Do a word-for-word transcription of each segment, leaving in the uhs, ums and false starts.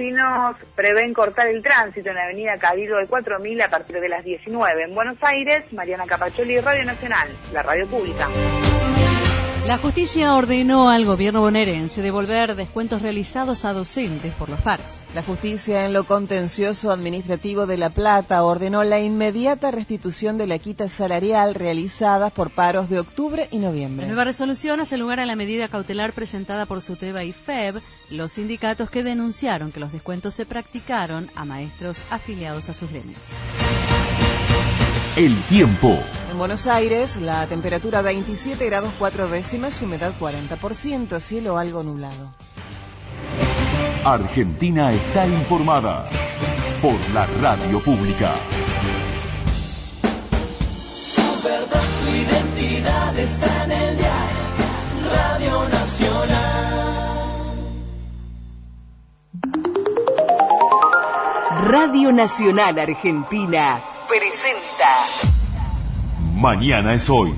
vecinos prevén cortar el tránsito en la avenida Cabildo del cuatro mil a partir de las diecinueve. En Buenos Aires, Mariana Capacholi, Radio Nacional, la radio pública. La justicia ordenó al gobierno bonaerense devolver descuentos realizados a docentes por los paros. La justicia en lo contencioso administrativo de La Plata ordenó la inmediata restitución de la quita salarial realizada por paros de octubre y noviembre. La nueva resolución hace lugar a la medida cautelar presentada por SUTEBA y F E B, los sindicatos que denunciaron que los descuentos se practicaron a maestros afiliados a sus gremios. El tiempo. En Buenos Aires, la temperatura veintisiete grados cuatro décimas, humedad cuarenta por ciento, cielo algo nublado. Argentina está informada por la radio pública. Tu verdad, tu identidad está en el diario Radio Nacional. Radio Nacional Argentina presenta Mañana es hoy.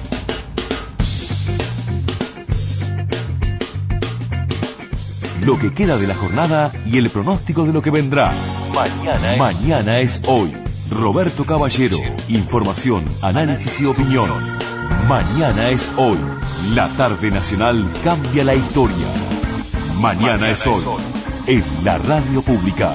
Lo que queda de la jornada y el pronóstico de lo que vendrá. Mañana es, Mañana es hoy. Roberto Caballero. Información, análisis y opinión. Mañana es hoy. La tarde nacional cambia la historia. Mañana, Mañana es hoy. En la radio pública.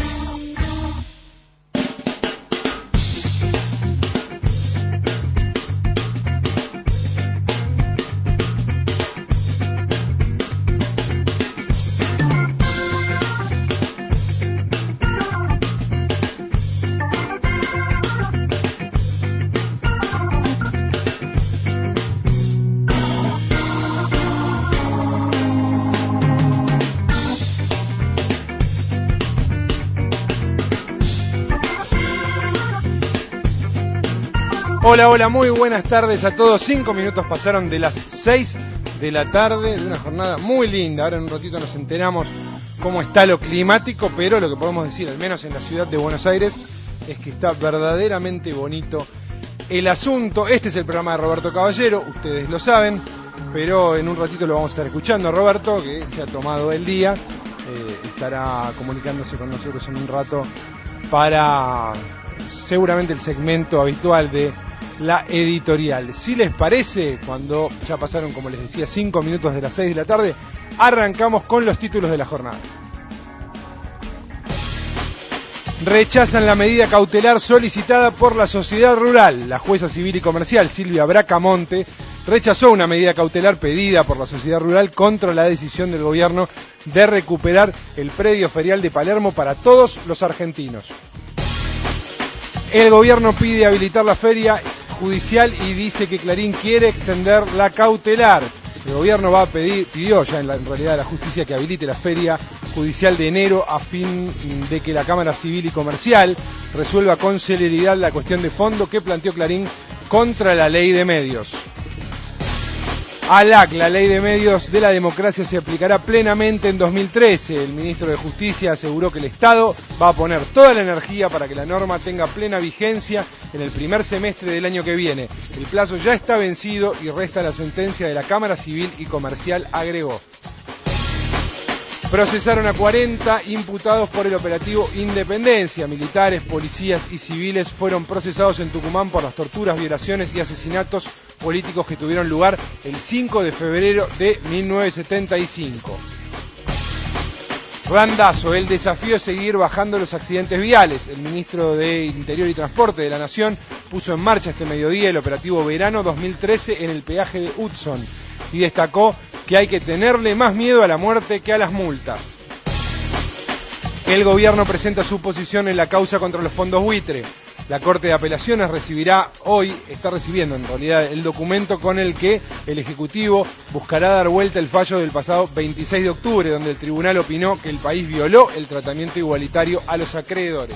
Hola, hola, muy buenas tardes a todos. Cinco minutos pasaron de las seis de la tarde, de una jornada muy linda. Ahora en un ratito nos enteramos cómo está lo climático, pero lo que podemos decir, al menos en la ciudad de Buenos Aires, es que está verdaderamente bonito el asunto. Este es el programa de Roberto Caballero, ustedes lo saben, pero en un ratito lo vamos a estar escuchando a Roberto, que se ha tomado el día. Eh, estará comunicándose con nosotros en un rato para seguramente el segmento habitual de la editorial. Si les parece, cuando ya pasaron, como les decía, cinco minutos de las seis de la tarde, arrancamos con los títulos de la jornada. Rechazan la medida cautelar solicitada por la sociedad rural. La jueza civil y comercial Silvia Bracamonte rechazó una medida cautelar pedida por la sociedad rural contra la decisión del gobierno de recuperar el predio ferial de Palermo para todos los argentinos. El gobierno pide habilitar la feria judicial y dice que Clarín quiere extender la cautelar. El gobierno va a pedir, pidió ya en, la, en realidad a la justicia que habilite la feria judicial de enero a fin de que la Cámara Civil y Comercial resuelva con celeridad la cuestión de fondo que planteó Clarín contra la ley de medios. A L A C, la ley de medios de la democracia, se aplicará plenamente en dos mil trece. El ministro de Justicia aseguró que el Estado va a poner toda la energía para que la norma tenga plena vigencia en el primer semestre del año que viene. El plazo ya está vencido y resta la sentencia de la Cámara Civil y Comercial, agregó. Procesaron a cuarenta imputados por el operativo Independencia. Militares, policías y civiles fueron procesados en Tucumán por las torturas, violaciones y asesinatos políticos que tuvieron lugar el cinco de febrero de mil novecientos setenta y cinco. Randazzo, el desafío es seguir bajando los accidentes viales. El ministro de Interior y Transporte de la Nación puso en marcha este mediodía el operativo Verano dos mil trece en el peaje de Hudson y destacó que hay que tenerle más miedo a la muerte que a las multas. El gobierno presenta su posición en la causa contra los fondos buitre. La Corte de Apelaciones recibirá hoy, está recibiendo en realidad, el documento con el que el Ejecutivo buscará dar vuelta el fallo del pasado veintiséis de octubre, donde el tribunal opinó que el país violó el tratamiento igualitario a los acreedores.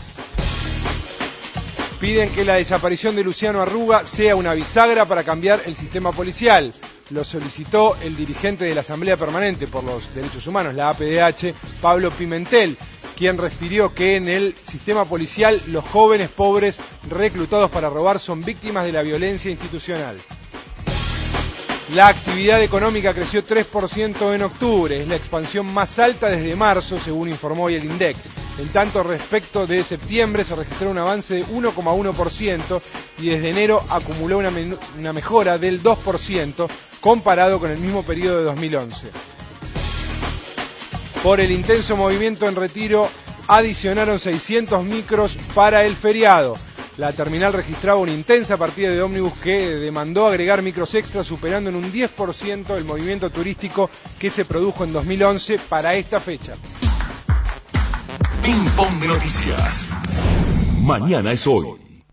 Piden que la desaparición de Luciano Arruga sea una bisagra para cambiar el sistema policial. Lo solicitó el dirigente de la Asamblea Permanente por los Derechos Humanos, la A P D H, Pablo Pimentel, quien refirió que en el sistema policial los jóvenes pobres reclutados para robar son víctimas de la violencia institucional. La actividad económica creció tres por ciento en octubre, es la expansión más alta desde marzo, según informó hoy el INDEC. En tanto, respecto de septiembre se registró un avance de uno coma uno por ciento y desde enero acumuló una, men- una mejora del dos por ciento comparado con el mismo periodo de dos mil once. Por el intenso movimiento en Retiro, adicionaron seiscientos micros para el feriado. La terminal registraba una intensa partida de ómnibus que demandó agregar micros extras, superando en un diez por ciento el movimiento turístico que se produjo en dos mil once para esta fecha. Ping Pong de Noticias. Mañana es hoy.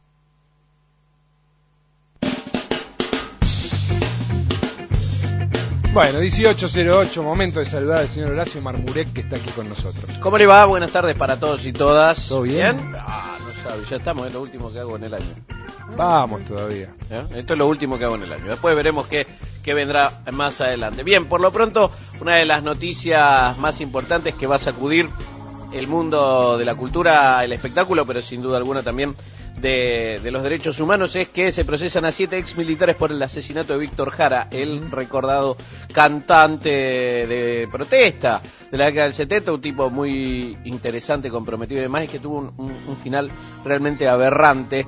Bueno, dieciocho cero ocho, momento de saludar al señor Horacio Marmurek, que está aquí con nosotros. ¿Cómo le va? Buenas tardes para todos y todas. ¿Todo bien? Ah, no sabe, ya estamos, es lo último que hago en el año. Vamos todavía. ¿Eh? Esto es lo último que hago en el año. Después veremos qué, qué vendrá más adelante. Bien, por lo pronto, una de las noticias más importantes que va a sacudir el mundo de la cultura, el espectáculo, pero sin duda alguna también de, de los derechos humanos, es que se procesan a siete ex militares por el asesinato de Víctor Jara, el recordado cantante de protesta de la década del setenta, un tipo muy interesante, comprometido y demás, y que tuvo un, un, un final realmente aberrante.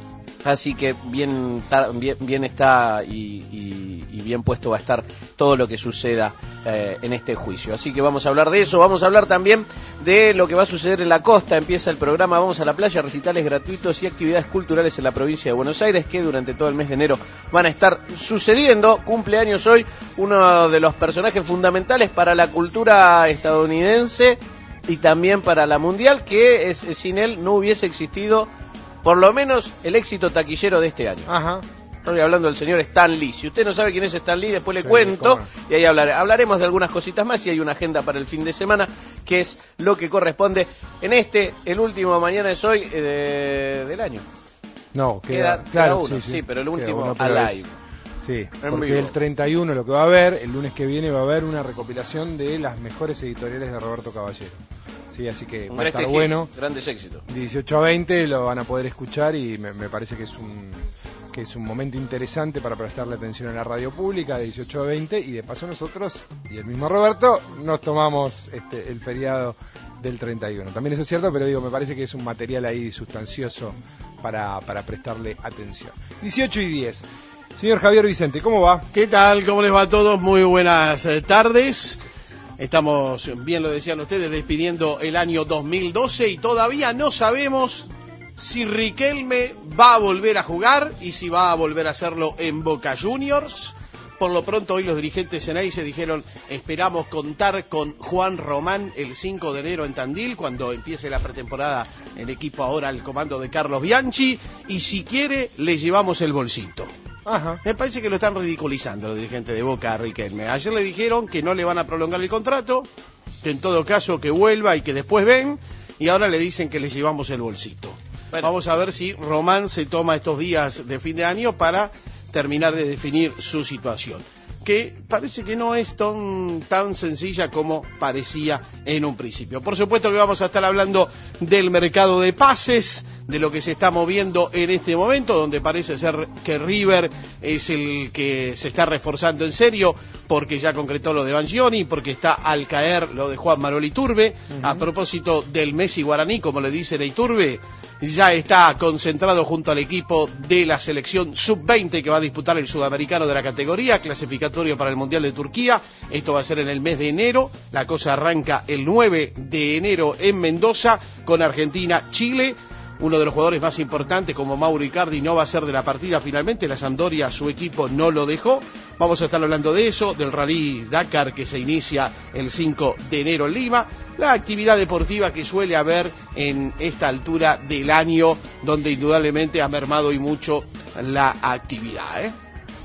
Así que bien, bien, bien está y, y, y bien puesto va a estar todo lo que suceda eh, en este juicio. Así que vamos a hablar de eso, vamos a hablar también de lo que va a suceder en la costa. Empieza el programa Vamos a la Playa, recitales gratuitos y actividades culturales en la provincia de Buenos Aires que durante todo el mes de enero van a estar sucediendo. Cumpleaños hoy uno de los personajes fundamentales para la cultura estadounidense y también para la mundial, que es, sin él no hubiese existido por lo menos el éxito taquillero de este año. Ajá. Estoy hablando del señor Stan Lee. Si usted no sabe quién es Stan Lee, después le Sí, cuento cómo no. y ahí hablaré. Hablaremos de algunas cositas más y hay una agenda para el fin de semana, que es lo que corresponde en este, el último Mañana es Hoy eh, del año. No, Queda, queda, queda claro, uno, sí, sí, sí, pero el queda último uno, pero alive. es- Sí, En porque vivo. el treinta y uno lo que va a haber, el lunes que viene va a haber una recopilación de las mejores editoriales de Roberto Caballero. Sí, así que Un va a estar gran bueno. Grandes éxitos. dieciocho a veinte lo van a poder escuchar y me, me parece que es un que es un momento interesante para prestarle atención a la radio pública de dieciocho a veinte y de paso nosotros y el mismo Roberto nos tomamos este el feriado del treinta y uno. También eso es cierto, pero digo, me parece que es un material ahí sustancioso para, para prestarle atención. dieciocho y diez. Señor Javier Vicente, ¿cómo va? ¿Qué tal? ¿Cómo les va a todos? Muy buenas eh, tardes. Estamos, bien lo decían ustedes, despidiendo el año dos mil doce y todavía no sabemos si Riquelme va a volver a jugar y si va a volver a hacerlo en Boca Juniors. Por lo pronto hoy los dirigentes en ahí se dijeron, esperamos contar con Juan Román el cinco de enero en Tandil, cuando empiece la pretemporada el equipo ahora al comando de Carlos Bianchi, y si quiere le llevamos el bolsito. Ajá. Me parece que lo están ridiculizando los dirigentes de Boca a Riquelme. Ayer le dijeron que no le van a prolongar el contrato, que en todo caso que vuelva y que después ven, y ahora le dicen que le llevamos el bolsito. Bueno. Vamos a ver si Román se toma estos días de fin de año para terminar de definir su situación, que parece que no es tan, tan sencilla como parecía en un principio. Por supuesto que vamos a estar hablando del mercado de pases, de lo que se está moviendo en este momento, donde parece ser que River es el que se está reforzando en serio, porque ya concretó lo de Bangioni, porque está al caer lo de Juan Manuel Iturbe. Uh-huh. A propósito del Messi guaraní, como le dicen a Iturbe, ya está concentrado junto al equipo de la selección sub veinte que va a disputar el sudamericano de la categoría, clasificatorio para el Mundial de Turquía. Esto va a ser en el mes de enero. La cosa arranca el nueve de enero en Mendoza con Argentina, Chile. Uno de los jugadores más importantes, como Mauro Icardi, no va a ser de la partida finalmente. La Sampdoria, su equipo, no lo dejó. Vamos a estar hablando de eso, del Rally Dakar que se inicia el cinco de enero en Lima. La actividad deportiva que suele haber en esta altura del año, donde indudablemente ha mermado y mucho la actividad, ¿eh?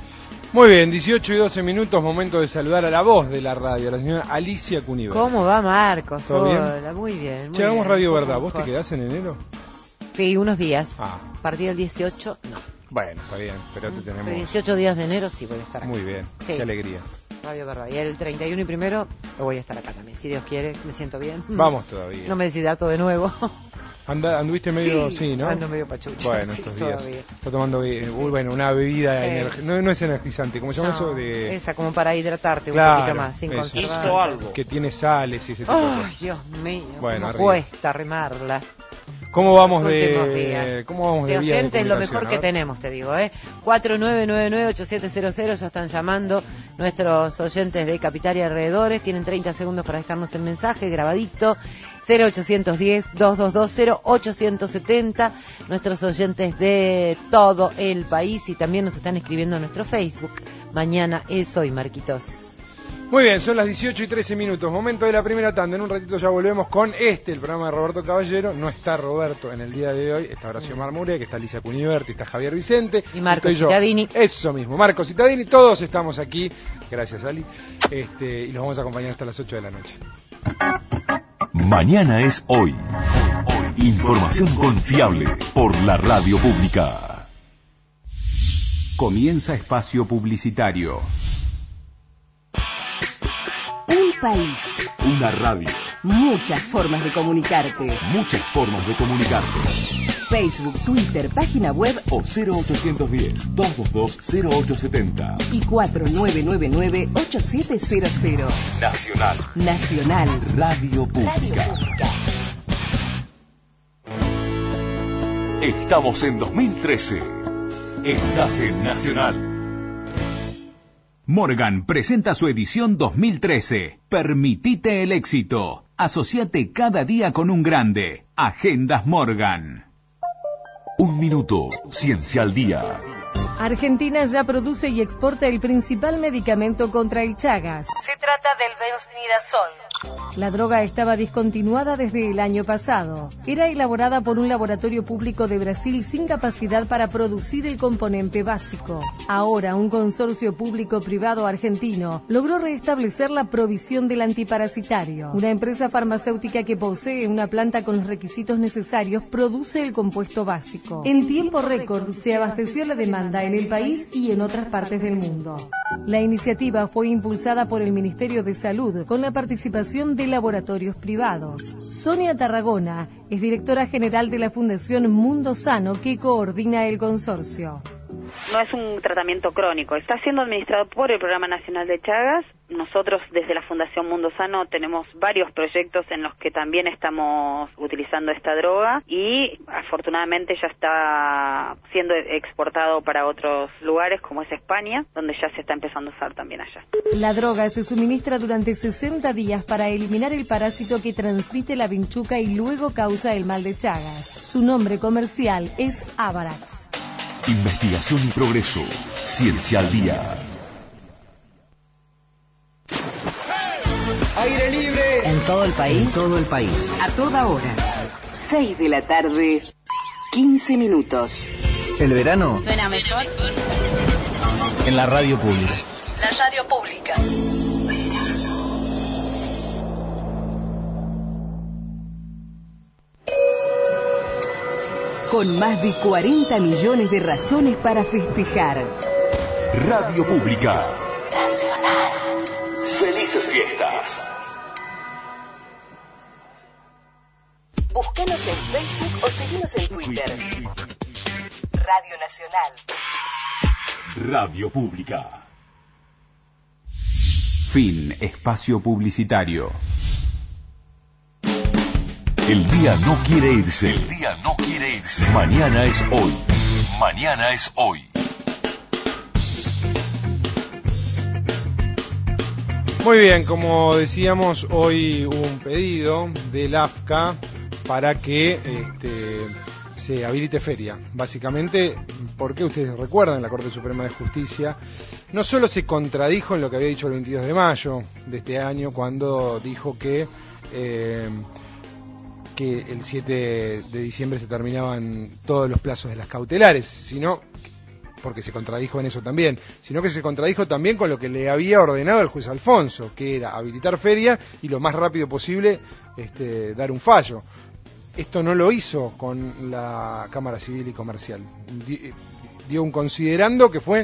Muy bien, dieciocho y doce minutos, momento de saludar a la voz de la radio, la señora Alicia Cuniver. ¿Cómo va, Marcos? ¿Todo bien? Hola, muy bien. Muy Che, hagamos bien. Radio Verdad. ¿Vos te quedás en enero? Sí, unos días. Ah. A partir del dieciocho, no. Bueno, está bien, pero te tenemos... Los dieciocho días de enero sí voy a estar acá. Muy bien, Sí. qué alegría. Radio Verdad. Y el treinta y uno y primero voy a estar acá también. Si Dios quiere, me siento bien. Vamos todavía. No me decidí dato de nuevo. Anda, anduviste medio, sí, Sí, ¿no? ando medio pachucho. Bueno, Sí, estos días. todavía. Está tomando, eh, bueno, una bebida, Sí. energ- no, no es energizante, ¿cómo se llama No, eso? De... Esa, como para hidratarte Claro, un poquito más, sin eso. conservar. Hizo algo. Que tiene sales y ese tipo de Ay, cosas. Dios mío, Bueno, cómo arriba. cuesta remarla. ¿Cómo vamos Los últimos de, días. ¿cómo vamos de, de vía de oyentes, lo comunicación? mejor A que ver. tenemos, te digo, ¿eh? cuatro nueve nueve nueve ocho siete cero cero, ya están llamando nuestros oyentes de Capital y alrededores, tienen treinta segundos para dejarnos el mensaje grabadito, cero ochocientos diez, dos dos dos, cero ochocientos setenta, nuestros oyentes de todo el país y también nos están escribiendo en nuestro Facebook. Mañana es hoy, Marquitos. Muy bien, son las dieciocho y trece minutos, momento de la primera tanda. En un ratito ya volvemos con este, el programa de Roberto Caballero. No está Roberto en el día de hoy, está Horacio Marmure, que está Alicia Cuniverti, está Javier Vicente. Y Marco estoy yo. Cittadini. Eso mismo, Marco Cittadini, todos estamos aquí. Gracias, Ali. Este, y los vamos a acompañar hasta las ocho de la noche. Mañana es hoy. Información confiable por la radio pública. Comienza espacio publicitario. Un país, Una radio. muchas formas de comunicarte. Muchas formas de comunicarte. Facebook, Twitter, página web O cero ochocientos diez, dos dos dos, cero ocho setenta. y cuatro nueve nueve nueve, ocho siete cero cero. Nacional. Nacional. Radio Pública. Radio Pública. Estamos en dos mil trece. Estás en Nacional. Morgan presenta su edición dos mil trece. Permitite el éxito. Asociate cada día con un grande. Agendas Morgan. Un minuto. Ciencia al día. Argentina ya produce y exporta el principal medicamento contra el Chagas. Se trata del Bensnidazol. La droga estaba discontinuada desde el año pasado. Era elaborada por un laboratorio público de Brasil sin capacidad para producir el componente básico. Ahora, un consorcio público-privado argentino logró restablecer la provisión del antiparasitario. Una empresa farmacéutica que posee una planta con los requisitos necesarios produce el compuesto básico. En tiempo récord se abasteció la demanda en el país y en otras partes del mundo. La iniciativa fue impulsada por el Ministerio de Salud con la participación de laboratorios privados. Sonia Tarragona es directora general de la Fundación Mundo Sano que coordina el consorcio. No es un tratamiento crónico, está siendo administrado por el Programa Nacional de Chagas. Nosotros desde la Fundación Mundo Sano tenemos varios proyectos en los que también estamos utilizando esta droga y afortunadamente ya está siendo exportado para otros lugares como es España, donde ya se está empezando a usar también allá. La droga se suministra durante sesenta días para eliminar el parásito que transmite la vinchuca y luego causa el mal de Chagas. Su nombre comercial es Avarax. Investigación y progreso. Ciencia al día. Aire libre. En todo el país. En todo el país. A toda hora. seis de la tarde, quince minutos. El verano Suena mejor. en la radio pública. La radio pública. Con más de cuarenta millones de razones para festejar. Radio Pública. Nacional. Felices fiestas. Búscanos en Facebook o seguinos en Twitter. Radio Nacional. Radio Pública. Fin. Espacio publicitario. El día no quiere irse. El día no quiere irse. Mañana es hoy. Mañana es hoy. Muy bien, como decíamos, hoy hubo un pedido del A F C A para que este, se habilite feria. Básicamente, porque ustedes recuerdan, la Corte Suprema de Justicia no solo se contradijo en lo que había dicho el veintidós de mayo de este año, cuando dijo que... Eh, que el siete de diciembre se terminaban todos los plazos de las cautelares, sino, porque se contradijo en eso también, sino que se contradijo también con lo que le había ordenado el juez Alfonso, que era habilitar feria y lo más rápido posible este, dar un fallo. Esto no lo hizo con la Cámara Civil y Comercial. Dio un considerando que fue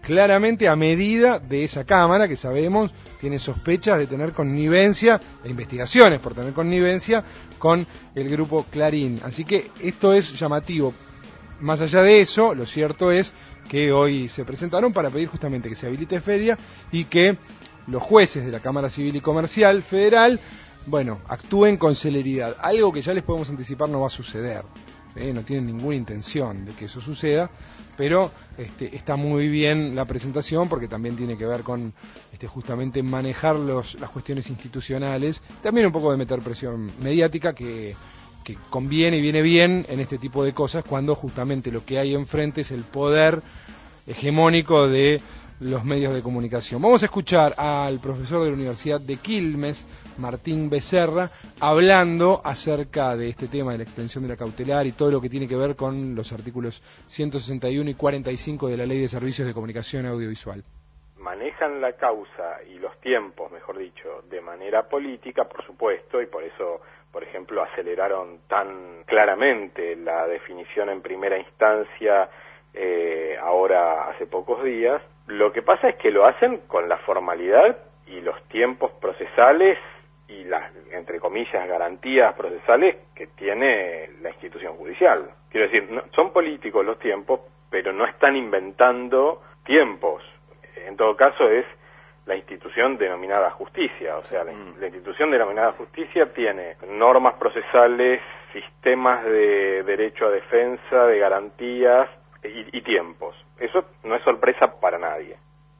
claramente a medida de esa Cámara, que sabemos tiene sospechas de tener connivencia, e investigaciones por tener connivencia con el grupo Clarín. Así que esto es llamativo. Más allá de eso, lo cierto es que hoy se presentaron para pedir justamente que se habilite feria y que los jueces de la Cámara Civil y Comercial Federal, bueno, actúen con celeridad. Algo que ya les podemos anticipar no va a suceder. ¿eh? No tienen ninguna intención de que eso suceda, pero este, está muy bien la presentación porque también tiene que ver con este, justamente manejar los, las cuestiones institucionales, también un poco de meter presión mediática que, que conviene y viene bien en este tipo de cosas cuando justamente lo que hay enfrente es el poder hegemónico de los medios de comunicación. Vamos a escuchar al profesor de la Universidad de Quilmes, Martín Becerra, hablando acerca de este tema de la extensión de la cautelar y todo lo que tiene que ver con los artículos ciento sesenta y uno y cuarenta y cinco de la Ley de Servicios de Comunicación Audiovisual. Manejan la causa y los tiempos, mejor dicho, de manera política, por supuesto, y por eso, por ejemplo, aceleraron tan claramente la definición en primera instancia eh, ahora hace pocos días. Lo que pasa es que lo hacen con la formalidad y los tiempos procesales y las, entre comillas, garantías procesales que tiene la institución judicial. Quiero decir, no, son políticos los tiempos, pero no están inventando tiempos. En todo caso es la institución denominada justicia, o sea, la, la institución denominada justicia tiene normas procesales, sistemas de derecho a defensa, de garantías y, y tiempos. Eso no es sorpresa para nadie.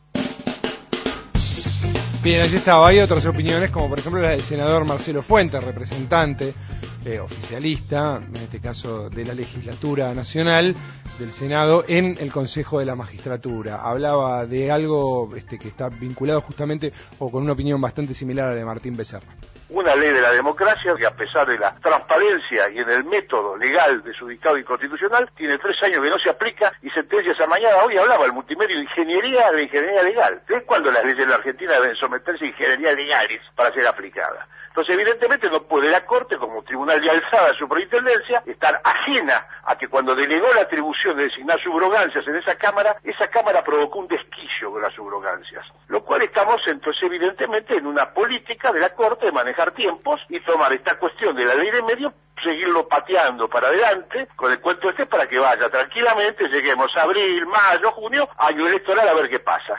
Bien, allí estaba. Hay otras opiniones, como por ejemplo la del senador Marcelo Fuentes, representante eh, oficialista, en este caso de la legislatura nacional, del Senado, en el Consejo de la Magistratura. Hablaba de algo este, que está vinculado justamente, o con una opinión bastante similar a la de Martín Becerra. Una ley de la democracia que, a pesar de la transparencia y en el método legal de su dictado inconstitucional, tiene tres años que no se aplica y sentencias a mañana. Hoy hablaba el multimedio de ingeniería de ingeniería legal. ¿Ves cuando las leyes de la Argentina deben someterse a ingeniería legales para ser aplicadas? Entonces, evidentemente, no puede la Corte, como tribunal de alzada superintendencia, estar ajena a que cuando delegó la atribución de designar subrogancias en esa Cámara, esa Cámara provocó un desquicio con las subrogancias. Lo cual estamos, entonces, evidentemente, en una política de la Corte de manejar tiempos y tomar esta cuestión de la ley de medios, seguirlo pateando para adelante con el cuento este para que vaya tranquilamente, lleguemos a abril, mayo, junio, año electoral, a ver qué pasa.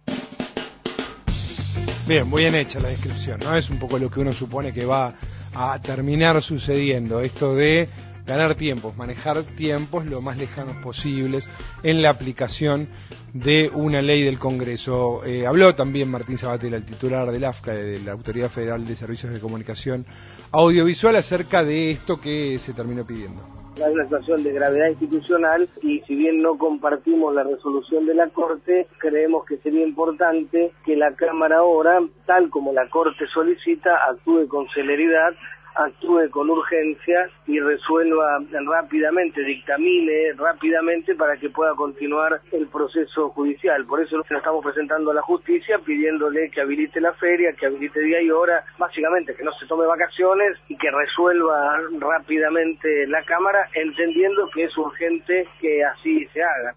Bien, muy bien hecha la descripción, ¿no? Es un poco lo que uno supone que va a terminar sucediendo, esto de ganar tiempos, manejar tiempos lo más lejanos posibles en la aplicación de una ley del Congreso. Eh, habló también Martín Sabatella, el titular del A F C A, de la Autoridad Federal de Servicios de Comunicación Audiovisual, acerca de esto que se terminó pidiendo. Hay una situación de gravedad institucional y si bien no compartimos la resolución de la Corte, creemos que sería importante que la Cámara ahora, tal como la Corte solicita, actúe con celeridad, actúe con urgencia y resuelva rápidamente, dictamine rápidamente para que pueda continuar el proceso judicial. Por eso nos estamos presentando a la justicia pidiéndole que habilite la feria, que habilite día y hora, básicamente que no se tome vacaciones y que resuelva rápidamente la Cámara, entendiendo que es urgente que así se haga.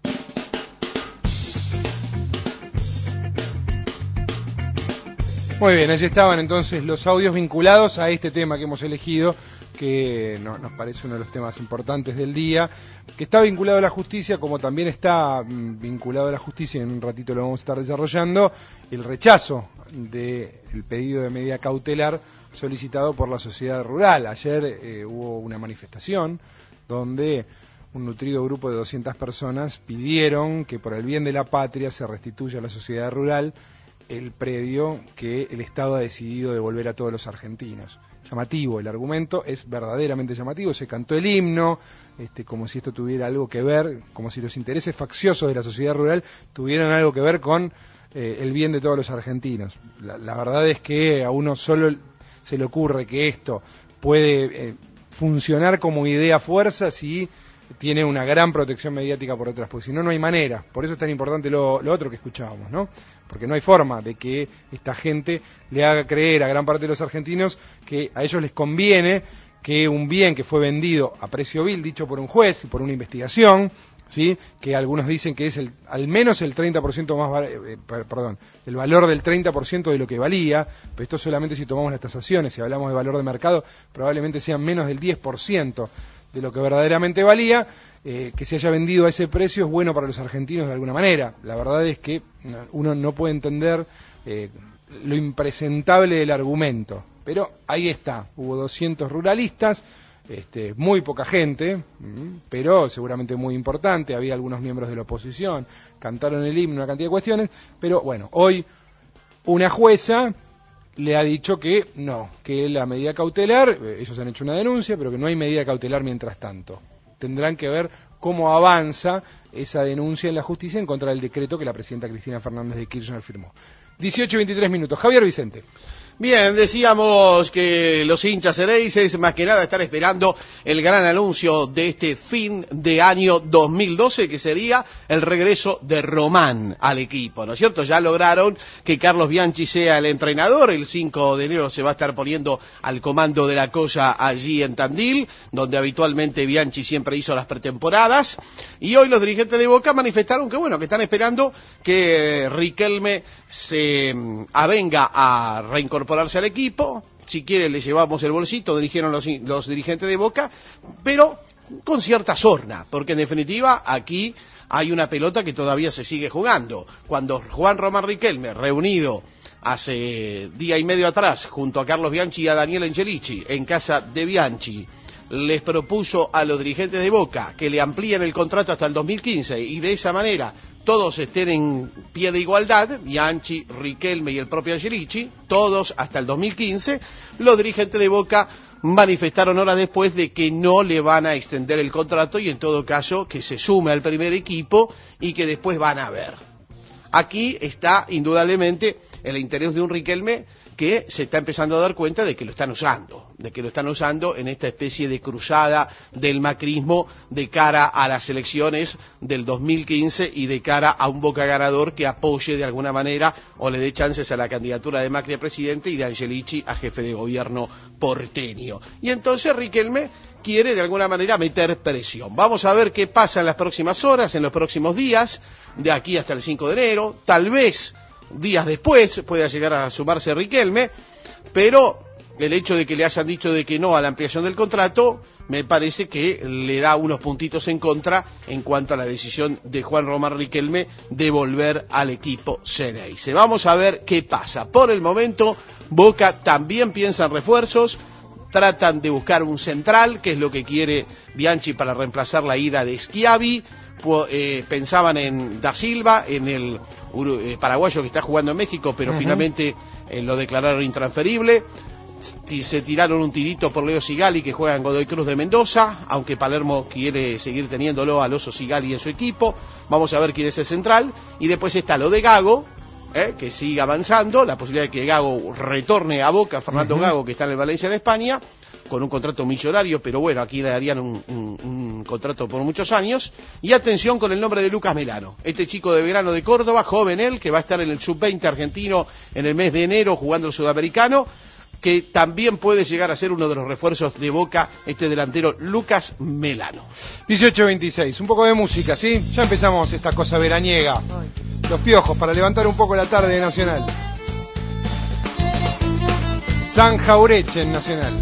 Muy bien, allí estaban entonces los audios vinculados a este tema que hemos elegido, que no, nos parece uno de los temas importantes del día, que está vinculado a la justicia, como también está mm, vinculado a la justicia, y en un ratito lo vamos a estar desarrollando, el rechazo del pedido de medida cautelar solicitado por la sociedad rural. Ayer eh, hubo una manifestación donde un nutrido grupo de doscientas personas pidieron que por el bien de la patria se restituya a la sociedad rural el predio que el Estado ha decidido devolver a todos los argentinos. Llamativo, el argumento es verdaderamente llamativo, se cantó el himno, este, como si esto tuviera algo que ver, como si los intereses facciosos de la sociedad rural tuvieran algo que ver con eh, el bien de todos los argentinos. La, la verdad es que a uno solo se le ocurre que esto puede eh, funcionar como idea fuerza si tiene una gran protección mediática por detrás, porque si no, no hay manera. Por eso es tan importante lo, lo otro que escuchábamos, ¿no? Porque no hay forma de que esta gente le haga creer a gran parte de los argentinos que a ellos les conviene que un bien que fue vendido a precio vil, dicho por un juez y por una investigación, ¿sí? Que algunos dicen que es el, al menos el treinta por ciento más, eh, perdón, el valor del treinta por ciento de lo que valía, pero esto solamente si tomamos las tasaciones, si hablamos de valor de mercado, probablemente sean menos del diez por ciento de lo que verdaderamente valía. Eh, que se haya vendido a ese precio es bueno para los argentinos de alguna manera. La verdad es que uno no puede entender eh, lo impresentable del argumento, pero ahí está, hubo doscientos ruralistas, este, muy poca gente, pero seguramente muy importante, había algunos miembros de la oposición, cantaron el himno, una cantidad de cuestiones, pero bueno, hoy una jueza le ha dicho que no, que la medida cautelar, ellos han hecho una denuncia, pero que no hay medida cautelar mientras tanto. Tendrán que ver cómo avanza esa denuncia en la justicia en contra del decreto que la presidenta Cristina Fernández de Kirchner firmó. dieciocho y veintitrés minutos. Javier Vicente. Bien, decíamos que los hinchas Xereyes más que nada están esperando el gran anuncio de este fin de año dos mil doce, que sería el regreso de Román al equipo, ¿no es cierto? Ya lograron que Carlos Bianchi sea el entrenador, el cinco de enero se va a estar poniendo al comando de la cosa allí en Tandil, donde habitualmente Bianchi siempre hizo las pretemporadas, y hoy los dirigentes de Boca manifestaron que bueno, que están esperando que Riquelme se avenga a reincorporar al equipo, si quiere le llevamos el bolsito, dijeron los, los dirigentes de Boca, pero con cierta sorna, porque en definitiva aquí hay una pelota que todavía se sigue jugando. Cuando Juan Román Riquelme, reunido hace día y medio atrás, junto a Carlos Bianchi y a Daniel Angelici, en casa de Bianchi, les propuso a los dirigentes de Boca que le amplíen el contrato hasta el dos mil quince y de esa manera todos estén en pie de igualdad, Bianchi, Riquelme y el propio Angelici, todos hasta el dos mil quince, los dirigentes de Boca manifestaron horas después de que no le van a extender el contrato y en todo caso que se sume al primer equipo y que después van a ver. Aquí está indudablemente el interés de un Riquelme que se está empezando a dar cuenta de que lo están usando, de que lo están usando en esta especie de cruzada del macrismo de cara a las elecciones del dos mil quince y de cara a un Boca ganador que apoye de alguna manera o le dé chances a la candidatura de Macri a presidente y de Angelici a jefe de gobierno porteño. Y entonces Riquelme quiere de alguna manera meter presión. Vamos a ver qué pasa en las próximas horas, en los próximos días, de aquí hasta el cinco de enero, tal vez días después pueda llegar a sumarse Riquelme, pero el hecho de que le hayan dicho de que no a la ampliación del contrato me parece que le da unos puntitos en contra en cuanto a la decisión de Juan Román Riquelme de volver al equipo Xeneize. Vamos a ver qué pasa. Por el momento Boca también piensa en refuerzos, tratan de buscar un central, que es lo que quiere Bianchi para reemplazar la ida de Schiavi. Eh, pensaban en Da Silva, en el eh, paraguayo que está jugando en México, pero uh-huh. finalmente eh, lo declararon intransferible. Se tiraron un tirito por Leo Sigali, que juega en Godoy Cruz de Mendoza, aunque Palermo quiere seguir teniéndolo al Oso Sigali en su equipo. Vamos a ver quién es el central. Y después está lo de Gago, eh, que sigue avanzando, la posibilidad de que Gago retorne a Boca, Fernando uh-huh. Gago, que está en el Valencia de España, con un contrato millonario, pero bueno, aquí le darían un, un, un contrato por muchos años. Y atención con el nombre de Lucas Melano, este chico de verano de Córdoba, joven él, que va a estar en el sub veinte argentino en el mes de enero jugando el sudamericano, que también puede llegar a ser uno de los refuerzos de Boca, este delantero Lucas Melano. dieciocho veintiséis, un poco de música, ¿sí? Ya empezamos esta cosa veraniega. Los Piojos, para levantar un poco la tarde de Nacional. San Jaureche en Nacional.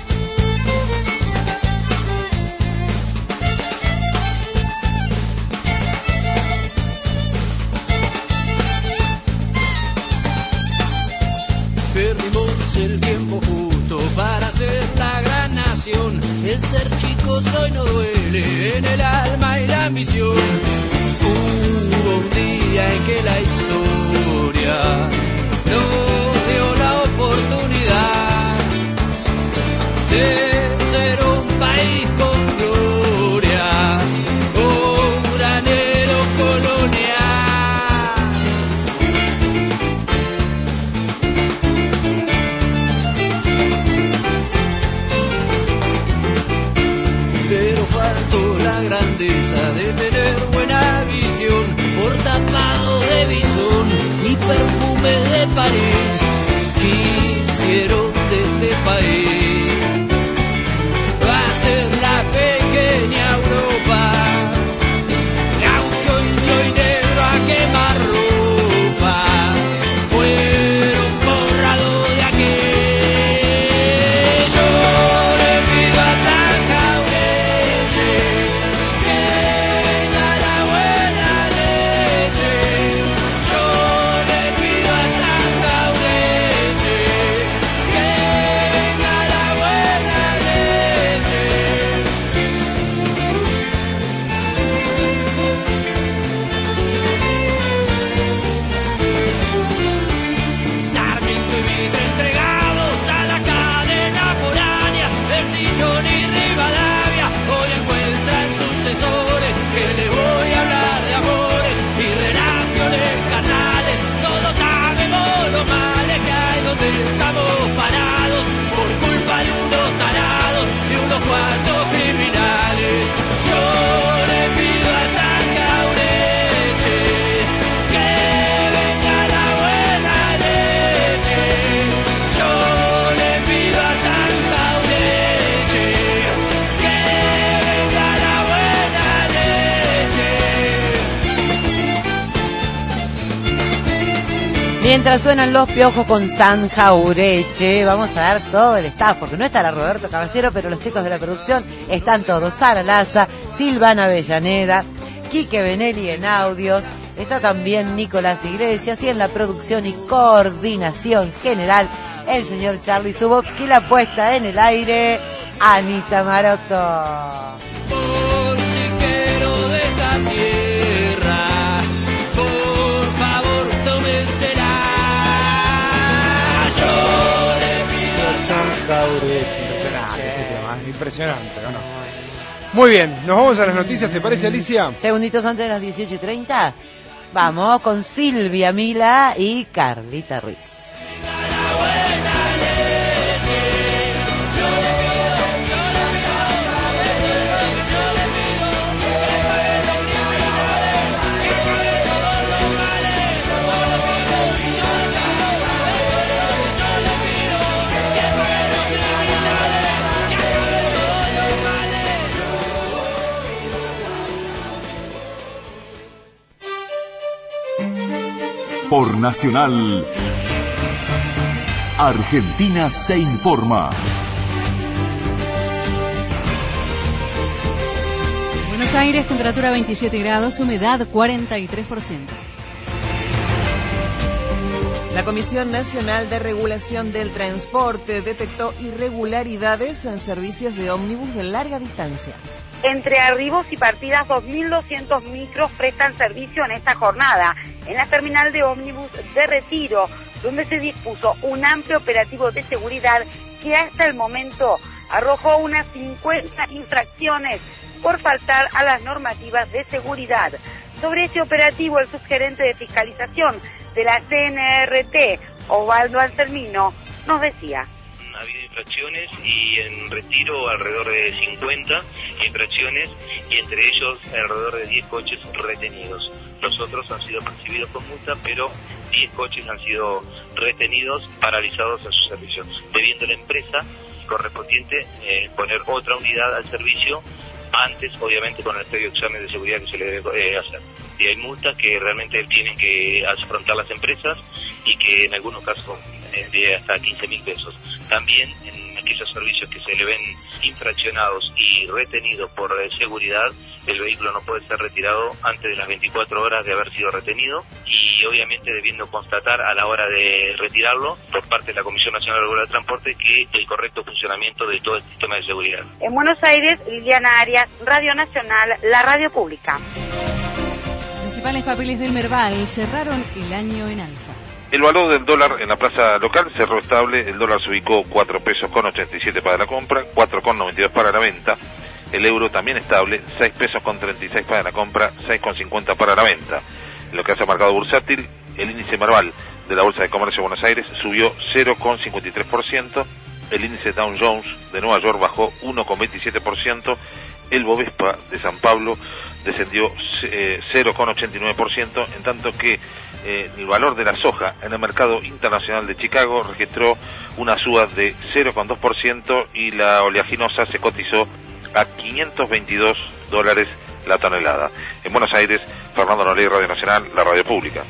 Perdimos el tiempo justo para ser la gran nación. El ser chico hoy no duele en el alma y la ambición. Hubo un día en que la historia nos dio la oportunidad de ser un país con gloria, un granero colonial. Pero faltó la grandeza de tener buena visión, por tapado de bisón y perfume de París. Quisieron de este país va a ser la pequeña Europa, asesores, que le voy a hablar de amores y relaciones carnales. Todos sabemos lo males que hay donde estamos parados, por culpa de unos tarados, de unos cuantos criminales. Yo le pido a San Jaureche que venga la buena leche. Yo le pido a San Jaureche que venga la buena leche. Mientras suenan los piojos con San Jaureche, vamos a dar todo el staff, porque no estará Roberto Caballero, pero los chicos de la producción están todos. Sara Laza, Silvana Avellaneda, Quique Benelli en audios, está también Nicolás Iglesias, y en la producción y coordinación general, el señor Charlie Zubovsky, la puesta en el aire, Anita Maroto. Por si quiero de esta tierra, por favor tómensela. Yo le pido a San Jaureche. Impresionante, este tema, impresionante, ¿o no? Muy bien, nos vamos a las noticias, ¿te parece, Alicia? Segunditos antes de las dieciocho y treinta, vamos con Silvia Mila y Carlita Ruiz. Por Nacional, Argentina se informa. Buenos Aires, temperatura veintisiete grados, humedad cuarenta y tres por ciento. La Comisión Nacional de Regulación del Transporte detectó irregularidades en servicios de ómnibus de larga distancia. Entre arribos y partidas, dos mil doscientos micros prestan servicio en esta jornada en la terminal de ómnibus de Retiro, donde se dispuso un amplio operativo de seguridad que hasta el momento arrojó unas cincuenta infracciones por faltar a las normativas de seguridad. Sobre este operativo, el subgerente de fiscalización de la C N R T, Osvaldo Anselmino, nos decía: ha habido infracciones y en Retiro alrededor de cincuenta infracciones y entre ellos alrededor de diez coches retenidos. Los otros han sido percibidos con multa, pero diez coches han sido retenidos, paralizados en sus servicios, debiendo la empresa correspondiente eh, poner otra unidad al servicio antes, obviamente, con el previo examen de seguridad que se le debe eh, hacer. Y hay multas que realmente tienen que afrontar las empresas y que en algunos casos de hasta quince mil pesos. También en aquellos servicios que se le ven infraccionados y retenidos por eh, seguridad, el vehículo no puede ser retirado antes de las veinticuatro horas de haber sido retenido y obviamente debiendo constatar a la hora de retirarlo por parte de la Comisión Nacional de Regulación del Transporte que el correcto funcionamiento de todo el sistema de seguridad. En Buenos Aires, Liliana Arias, Radio Nacional, la radio pública. Principales papeles del Merval cerraron el año en alza. El valor del dólar en la plaza local cerró estable, el dólar se ubicó cuatro pesos con ochenta y siete para la compra, cuatro con noventa y dos para la venta. El euro también estable, seis pesos con treinta y seis para la compra, seis con cincuenta para la venta. En lo que hace al mercado bursátil, el índice Merval de la Bolsa de Comercio de Buenos Aires subió cero con cincuenta y tres por ciento, el índice Dow Jones de Nueva York bajó uno con veintisiete por ciento, el Bovespa de San Pablo descendió eh, cero con ochenta y nueve por ciento, en tanto que eh, el valor de la soja en el mercado internacional de Chicago registró una suba de cero con dos por ciento y la oleaginosa se cotizó a quinientos veintidós dólares la tonelada. En Buenos Aires, Fernando Norey, Radio Nacional, la radio pública.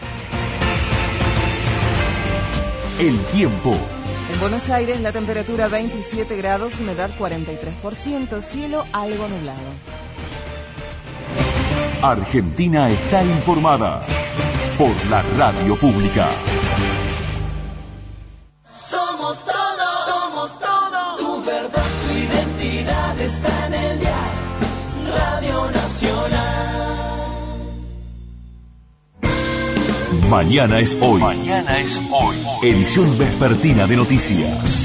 El tiempo. En Buenos Aires, la temperatura veintisiete grados, humedad cuarenta y tres por ciento, cielo algo nublado. Argentina está informada por la radio pública. Somos todo, somos todo. Tu verdad, tu identidad está en el diario Radio Nacional. Mañana es hoy. Mañana es hoy. Edición vespertina de noticias.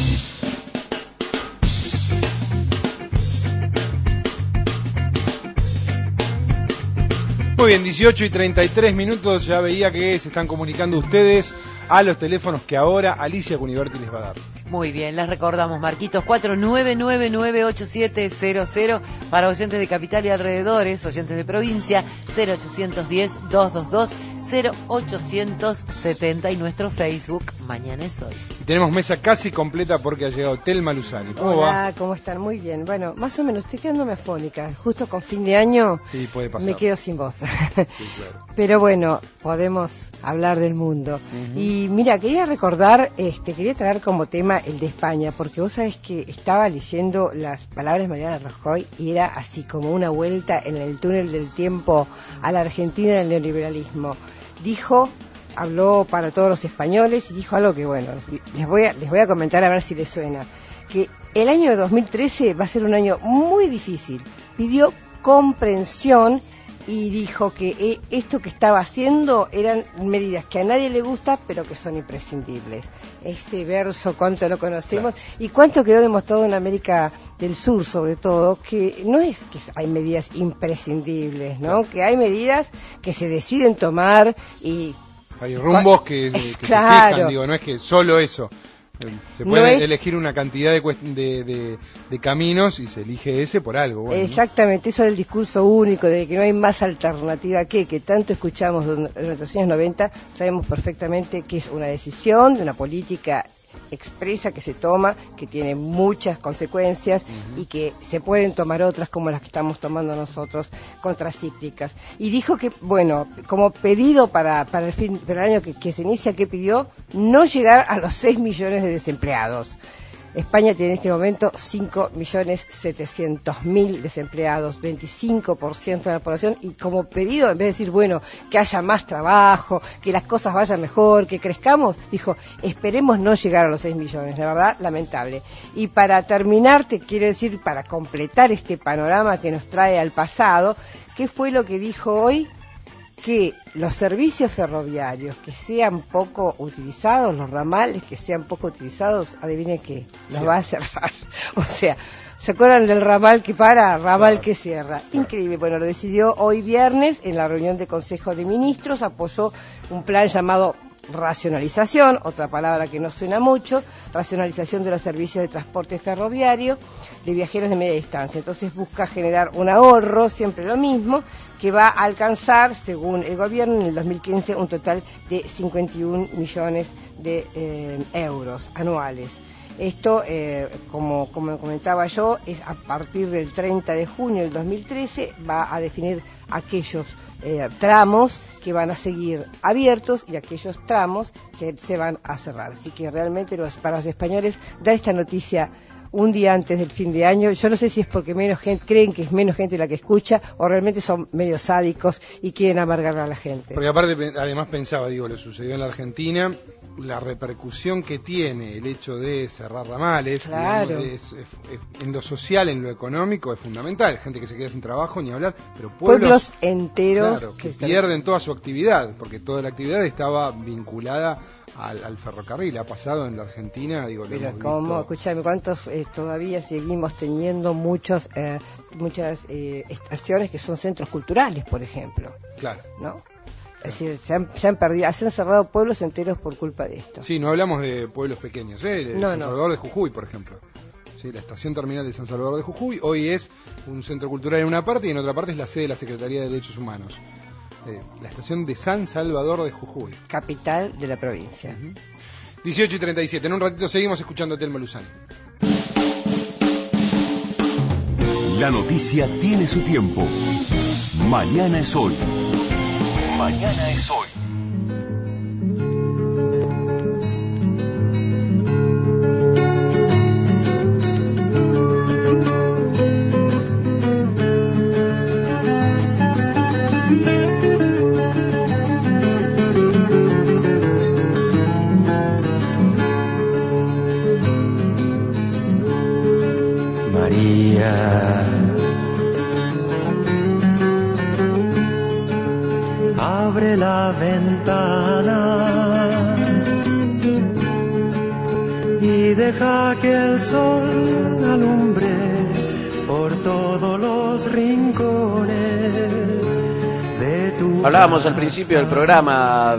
Muy bien, dieciocho y treinta y tres minutos, ya veía que se están comunicando ustedes a los teléfonos que ahora Alicia Cuniverti les va a dar. Muy bien, les recordamos, Marquitos, cuatro nueve nueve nueve ocho siete cero cero para oyentes de capital y alrededores, oyentes de provincia, cero ochocientos diez, doscientos veintidós, cero ochocientos setenta y nuestro Facebook, Mañana es Hoy. Y tenemos mesa casi completa porque ha llegado Telma Luzani. ¿Cómo Hola, va? ¿cómo están? Muy bien. Bueno, más o menos estoy quedándome afónica. Justo con fin de año Sí, puede pasar. me quedo sin voz. Sí, claro. Pero bueno, podemos hablar del mundo. Uh-huh. Y mira, quería recordar, este, quería traer como tema el de España, porque vos sabés que estaba leyendo las palabras de Mariana Rajoy y era así como una vuelta en el túnel del tiempo a la Argentina del neoliberalismo. Dijo, habló para todos los españoles y dijo algo que, bueno, les voy a, les voy a comentar a ver si les suena, que el año de dos mil trece va a ser un año muy difícil. Pidió comprensión y dijo que esto que estaba haciendo eran medidas que a nadie le gusta, pero que son imprescindibles. Este verso, cuánto lo conocemos, claro. Y cuánto quedó demostrado en América del Sur, sobre todo, que no es que hay medidas imprescindibles, ¿no? Claro. Que hay medidas que se deciden tomar y... Hay rumbos que, que claro. se fijan, digo, no es que solo eso. Se puede no es... elegir una cantidad de, de, de, de caminos y se elige ese por algo. Bueno, exactamente, ¿no? Eso del discurso único, de que no hay más alternativa que, que tanto escuchamos en los años noventa, sabemos perfectamente que es una decisión de una política expresa que se toma, que tiene muchas consecuencias uh-huh. y que se pueden tomar otras como las que estamos tomando nosotros, contracíclicas. Y dijo que, bueno, como pedido para, para, el, fin, para el año que, que se inicia, que pidió no llegar a los seis millones de desempleados. España tiene en este momento cinco millones setecientos mil desempleados, veinticinco por ciento de la población, y como pedido, en vez de decir, bueno, que haya más trabajo, que las cosas vayan mejor, que crezcamos, dijo, esperemos no llegar a los seis millones, la verdad, lamentable. Y para terminar, te quiero decir, para completar este panorama que nos trae al pasado, ¿qué fue lo que dijo hoy? Que los servicios ferroviarios que sean poco utilizados, los ramales que sean poco utilizados, adivinen qué, los sí. va a cerrar. O sea, ¿se acuerdan del ramal que para, ramal claro. que cierra? Increíble. Bueno, lo decidió hoy viernes en la reunión de Consejo de Ministros, apoyó un plan llamado racionalización, otra palabra que no suena mucho, racionalización de los servicios de transporte ferroviario de viajeros de media distancia. Entonces busca generar un ahorro, siempre lo mismo, que va a alcanzar, según el gobierno, en el dos mil quince un total de cincuenta y un millones de eh, euros anuales. Esto, eh, como, como comentaba yo, es a partir del treinta de junio del dos mil trece, va a definir aquellos eh, tramos que van a seguir abiertos y aquellos tramos que se van a cerrar. Así que realmente los, para los españoles dar esta noticia un día antes del fin de año, yo no sé si es porque menos gente, creen que es menos gente la que escucha o realmente son medio sádicos y quieren amargar a la gente. Porque aparte, además pensaba, digo, lo sucedió en la Argentina, la repercusión que tiene el hecho de cerrar ramales, claro. digamos, es, es, es, en lo social, en lo económico, es fundamental. Gente que se queda sin trabajo, ni hablar, pero pueblos, pueblos enteros claro, que, que están... pierden toda su actividad, porque toda la actividad estaba vinculada al, al ferrocarril. Ha pasado en la Argentina, digo, pero cómo, escúchame, cuántos eh, todavía seguimos teniendo muchos eh, muchas eh, estaciones que son centros culturales, por ejemplo. Claro. ¿No? Es decir, se han, se han perdido, se han cerrado pueblos enteros por culpa de esto. Sí, no hablamos de pueblos pequeños, ¿eh? De no, San no. Salvador de Jujuy, por ejemplo. Sí, la estación terminal de San Salvador de Jujuy hoy es un centro cultural en una parte y en otra parte es la sede de la Secretaría de Derechos Humanos. Eh, la estación de San Salvador de Jujuy. Capital de la provincia. Uh-huh. dieciocho y treinta y siete. En un ratito seguimos escuchando a Telma Luzani. La noticia tiene su tiempo. Mañana es hoy. Mañana es hoy. María, abre la ventana y deja que el sol alumbre por todos los rincones de Hablábamos al principio del programa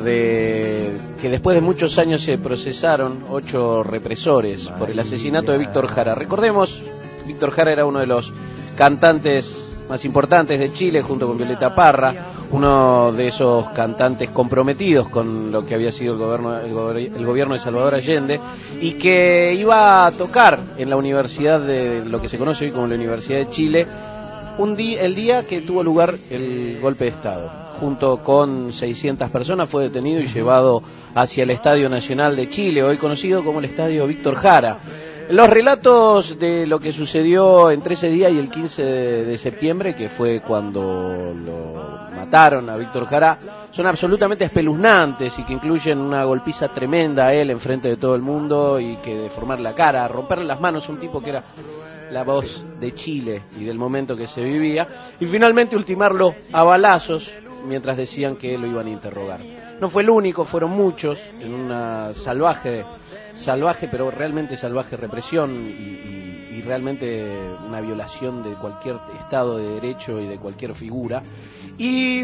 de que después de muchos años se procesaron ocho represores por el asesinato de Víctor Jara. Recordemos, Víctor Jara era uno de los cantantes más importantes de Chile, junto con Violeta Parra, uno de esos cantantes comprometidos con lo que había sido el gobierno, el, go el gobierno de Salvador Allende, y que iba a tocar en la universidad de lo que se conoce hoy como la Universidad de Chile, un día, el día que tuvo lugar el golpe de Estado. Junto con seiscientas personas fue detenido y llevado hacia el Estadio Nacional de Chile, hoy conocido como el Estadio Víctor Jara. Los relatos de lo que sucedió entre ese día y el quince de septiembre, que fue cuando lo mataron a Víctor Jara, son absolutamente espeluznantes y que incluyen una golpiza tremenda a él enfrente de todo el mundo y que deformar la cara, romperle las manos a un tipo que era la voz de Chile y del momento que se vivía, y finalmente ultimarlo a balazos mientras decían que lo iban a interrogar. No fue el único, fueron muchos, en una salvaje, salvaje pero realmente salvaje represión y, y, y realmente una violación de cualquier Estado de Derecho y de cualquier figura. Y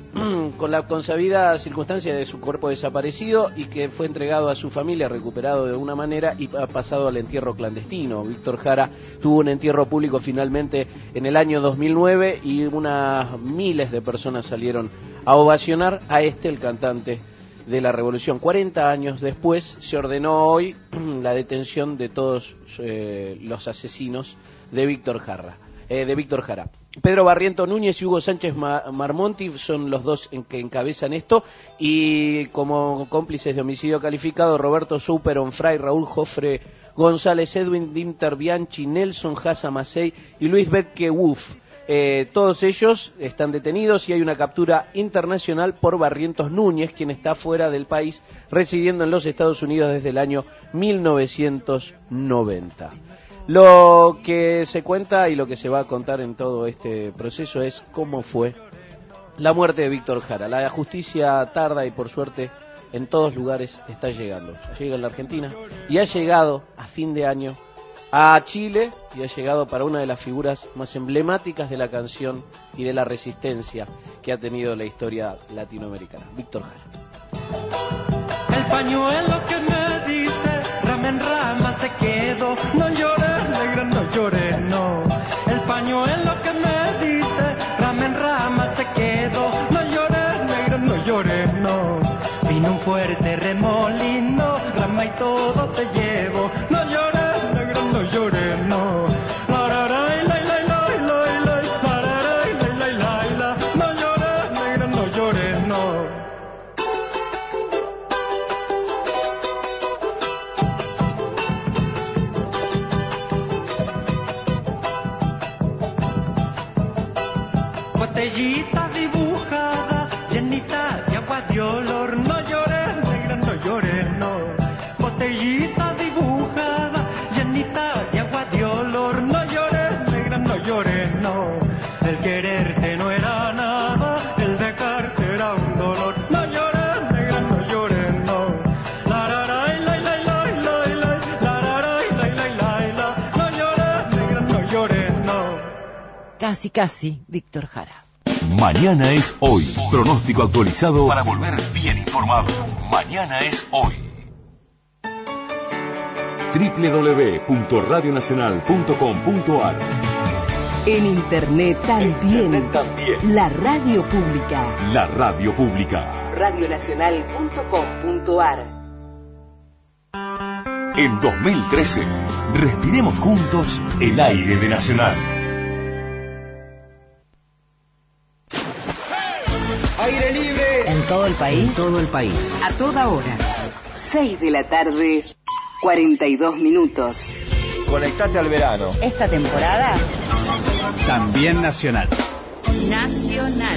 con la consabida circunstancia de su cuerpo desaparecido y que fue entregado a su familia, recuperado de una manera y ha pasado al entierro clandestino. Víctor Jara tuvo un entierro público finalmente en el año dos mil nueve y unas miles de personas salieron a ovacionar a este, el cantante de la revolución. cuarenta años después se ordenó hoy la detención de todos eh, los asesinos de Víctor Jara. Eh, de Víctor Jara. Pedro Barriento Núñez y Hugo Sánchez Marmonti son los dos en que encabezan esto, y como cómplices de homicidio calificado, Roberto Super, Onfray, Raúl Jofre González, Edwin Dinter Bianchi, Nelson Hassa Macei y Luis Betke Wuf. Eh, todos ellos están detenidos y hay una captura internacional por Barrientos Núñez, quien está fuera del país, residiendo en los Estados Unidos desde el año mil novecientos noventa. Lo que se cuenta y lo que se va a contar en todo este proceso es cómo fue la muerte de Víctor Jara. La justicia tarda y por suerte en todos lugares está llegando. Llega en la Argentina y ha llegado a fin de año a Chile y ha llegado para una de las figuras más emblemáticas de la canción y de la resistencia que ha tenido la historia latinoamericana, Víctor Jara. El pañuelo que me diste, rama en rama se quedó, no llores, negra, no llores, no. El pañuelo que me diste, rama en rama se quedó, no llores, negra, no llores, no. Vino un fuerte remolino, rama y todo se llevó, no llores, negra, no llores, no. La, la, la, la, la, la, la, la, la, la, la, la, no llores, negra, no llores, no. Botellita dibujada, llenita de agua de olor, no llores, negra, no llores, no. Botellita dibujada, llenita de agua de olor, no llores, negra, no llores, no. El quererte no era nada, el dejarte era un dolor, no llores, negra, no llores, no. La la la la la la la la la la la la la, no llores, negra, no llores, no. Casi, casi, Víctor Jara. Mañana es hoy. Pronóstico actualizado para volver bien informado. Mañana es hoy. doble u doble u doble u punto radio nacional punto com punto a r. En internet también. En internet también. La radio pública. La radio pública. radio nacional punto com punto a r. En dos mil trece, respiremos juntos el aire de Nacional. Aire libre. En todo el país. En todo el país. A toda hora. seis de la tarde, cuarenta y dos minutos. Conectate al verano. Esta temporada. También nacional. Nacional.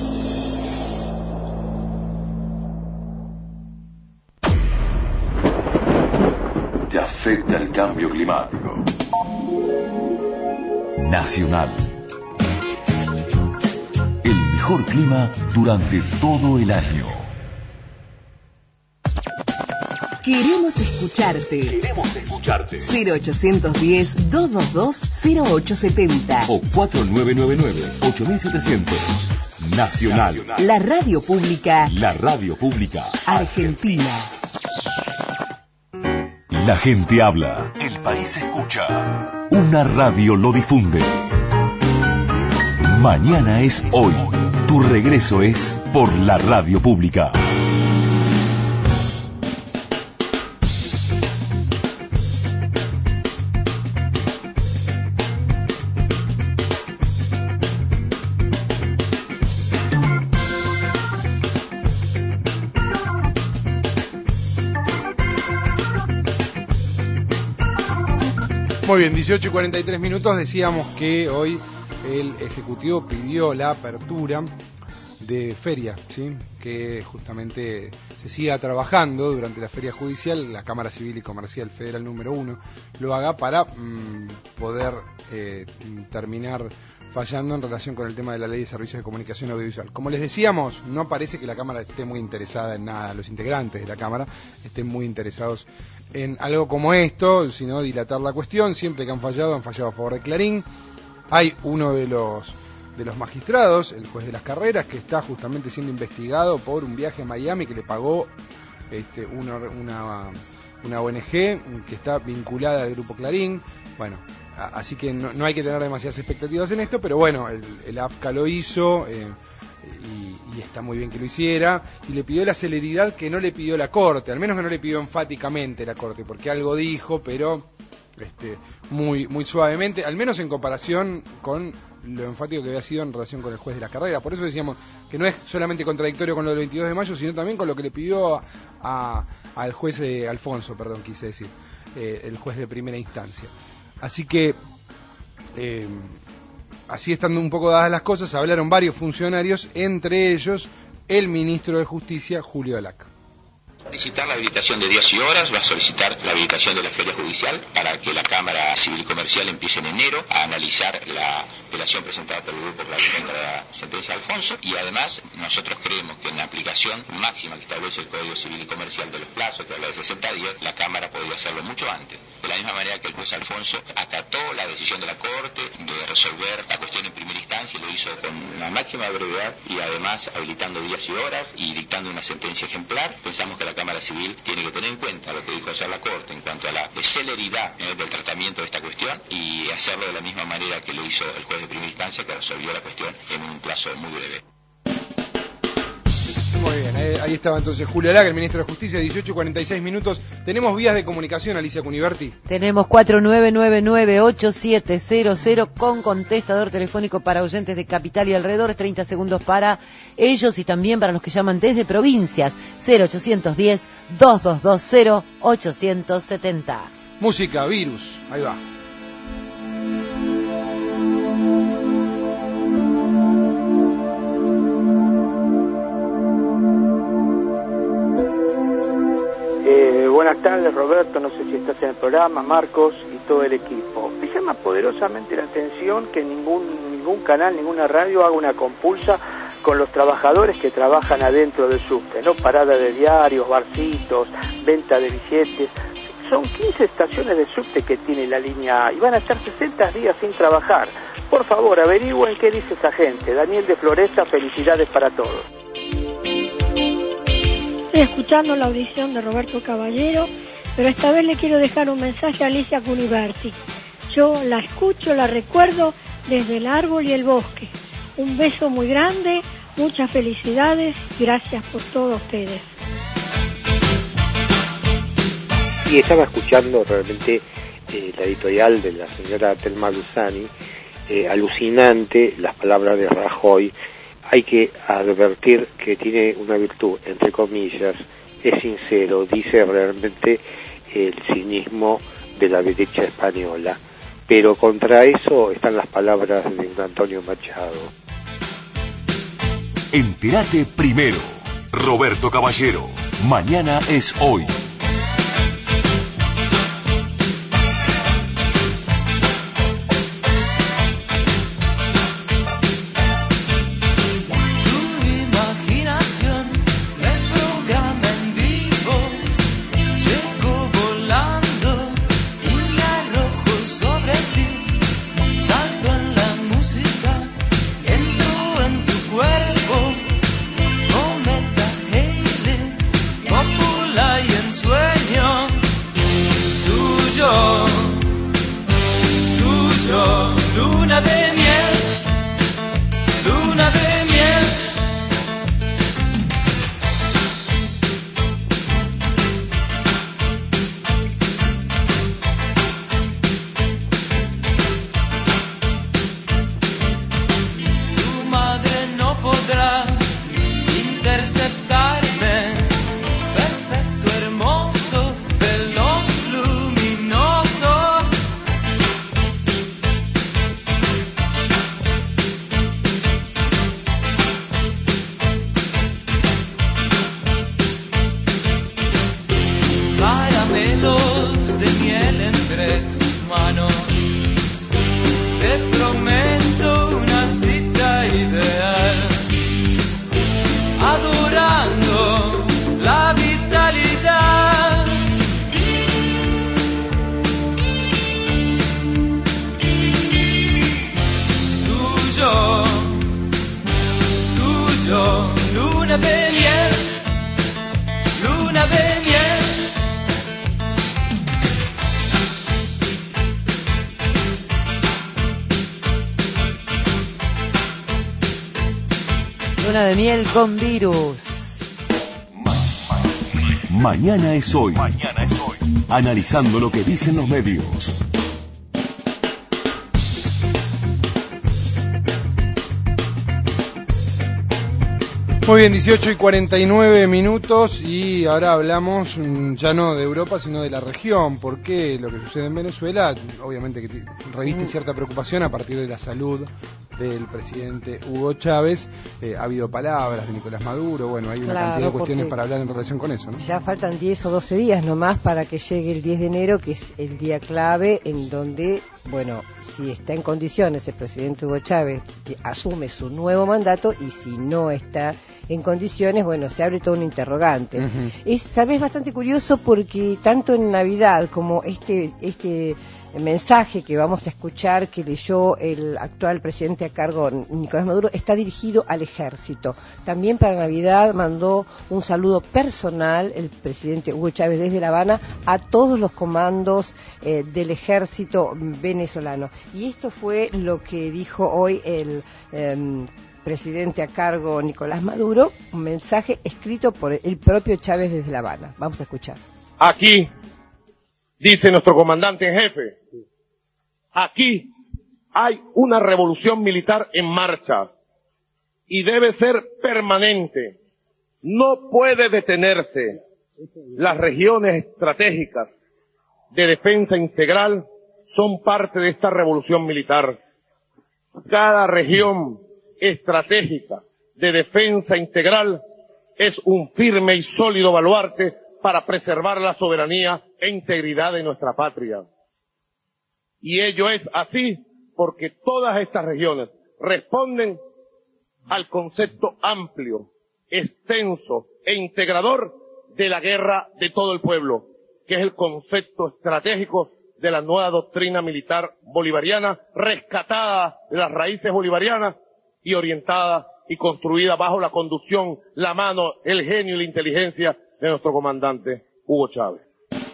Te afecta el cambio climático. Nacional. El mejor clima durante todo el año. Queremos escucharte. Queremos escucharte. cero ochocientos diez, doscientos veintidós, cero ocho setenta. O cuatro nueve nueve nueve, ocho mil setecientos. Nacional. La radio pública. La radio pública. Argentina. La gente habla. El país escucha. Una radio lo difunde. Mañana es hoy. Tu regreso es por la radio pública. Muy bien, dieciocho y cuarenta y tres minutos. Decíamos que hoy el Ejecutivo pidió la apertura de feria, ¿sí? Que justamente se siga trabajando durante la feria judicial, la Cámara Civil y Comercial Federal número uno lo haga para mmm, poder eh, terminar fallando en relación con el tema de la Ley de Servicios de Comunicación Audiovisual. Como les decíamos, no parece que la Cámara esté muy interesada en nada, los integrantes de la Cámara estén muy interesados en algo como esto, sino dilatar la cuestión. Siempre que han fallado, han fallado a favor de Clarín. Hay uno de los de los magistrados, el juez de las carreras, que está justamente siendo investigado por un viaje a Miami que le pagó este, una, una, una O N G que está vinculada al Grupo Clarín. Bueno, a, así que no, no hay que tener demasiadas expectativas en esto, pero bueno, el, el A F C A lo hizo eh, y, y está muy bien que lo hiciera, y le pidió la celeridad que no le pidió la Corte, al menos que no le pidió enfáticamente la Corte, porque algo dijo, pero este, muy, muy suavemente, al menos en comparación con lo enfático que había sido en relación con el juez de la carrera. Por eso decíamos que no es solamente contradictorio con lo del veintidós de mayo, sino también con lo que le pidió a, a, al juez eh, Alfonso, perdón, quise decir, eh, el juez de primera instancia. Así que, eh, así estando un poco dadas las cosas, hablaron varios funcionarios, entre ellos el ministro de Justicia, Julio Alac. Solicitar la habilitación de días y horas, va a solicitar la habilitación de la feria judicial para que la Cámara Civil y Comercial empiece en enero a analizar la apelación presentada por el Grupo Clarín contra la sentencia de Alfonso, y además nosotros creemos que en la aplicación máxima que establece el Código Civil y Comercial de los plazos, que habla de sesenta días, la Cámara podría hacerlo mucho antes. De la misma manera que el juez Alfonso acató la decisión de la Corte de resolver la cuestión en primera instancia y lo hizo con la máxima brevedad y además habilitando días y horas y dictando una sentencia ejemplar. Pensamos que la Cámara Civil tiene que tener en cuenta lo que dijo ayer la Corte en cuanto a la celeridad eh, del tratamiento de esta cuestión y hacerlo de la misma manera que lo hizo el juez de primera instancia, que resolvió la cuestión en un plazo muy breve. Muy bien, eh, ahí estaba entonces Julio Alac, el ministro de Justicia, dieciocho y cuarenta y seis minutos. Tenemos vías de comunicación, Alicia Cuniverti. Tenemos cuatro nueve nueve nueve, ocho siete cero cero con contestador telefónico para oyentes de Capital y alrededores, treinta segundos para ellos y también para los que llaman desde provincias, cero ochocientos diez, doscientos veintidós, cero ochocientos setenta. Música, Virus, ahí va. Eh, buenas tardes, Roberto, no sé si estás en el programa, Marcos y todo el equipo. Me llama poderosamente la atención que ningún ningún canal, ninguna radio haga una compulsa con los trabajadores que trabajan adentro del subte, ¿no? Parada de diarios, barcitos, venta de billetes. Son quince estaciones de subte que tiene la línea A y van a estar sesenta días sin trabajar. Por favor, averigüen qué dice esa gente. Daniel de Floresta, felicidades para todos. Estoy escuchando la audición de Roberto Caballero, pero esta vez le quiero dejar un mensaje a Alicia Cuniverti. Yo la escucho, la recuerdo desde el árbol y el bosque. Un beso muy grande, muchas felicidades, gracias por todo ustedes. Y estaba escuchando realmente eh, la editorial de la señora Telma Luzani, eh, alucinante las palabras de Rajoy. Hay que advertir que tiene una virtud, entre comillas, es sincero, dice realmente el cinismo de la derecha española, pero contra eso están las palabras de don Antonio Machado. Entérate primero, Roberto Caballero, mañana es hoy. Imaginación, el programa en vivo, tuyo, tuyo, luna de miel, luna de miel. Luna de miel con virus. Mañana es hoy. Mañana es hoy. Analizando lo que dicen los medios. Muy bien, dieciocho y cuarenta y nueve minutos y ahora hablamos mm, ya no de Europa sino de la región, porque lo que sucede en Venezuela obviamente que t- reviste cierta preocupación a partir de la salud del presidente Hugo Chávez. Eh, ha habido palabras de Nicolás Maduro, bueno, hay una Claro, cantidad de cuestiones porque para hablar en relación con eso, ¿no? Ya faltan diez o doce días nomás para que llegue el diez de enero, que es el día clave en donde, bueno, si está en condiciones el presidente Hugo Chávez que asume su nuevo mandato, y si no está en condiciones, bueno, se abre todo un interrogante. Ujú. Es tal vez bastante curioso porque tanto en Navidad como este este mensaje que vamos a escuchar que leyó el actual presidente a cargo, Nicolás Maduro, está dirigido al ejército. También para Navidad mandó un saludo personal el presidente Hugo Chávez desde La Habana a todos los comandos eh, del ejército venezolano. Y esto fue lo que dijo hoy el eh, presidente a cargo Nicolás Maduro, un mensaje escrito por el propio Chávez desde La Habana. Vamos a escuchar. Aquí, dice nuestro comandante en jefe, aquí hay una revolución militar en marcha y debe ser permanente. No puede detenerse. Las regiones estratégicas de defensa integral son parte de esta revolución militar. Cada región estratégica de defensa integral es un firme y sólido baluarte para preservar la soberanía e integridad de nuestra patria. Y ello es así porque todas estas regiones responden al concepto amplio, extenso e integrador de la guerra de todo el pueblo, que es el concepto estratégico de la nueva doctrina militar bolivariana, rescatada de las raíces bolivarianas y orientada y construida bajo la conducción, la mano, el genio y la inteligencia de nuestro comandante Hugo Chávez.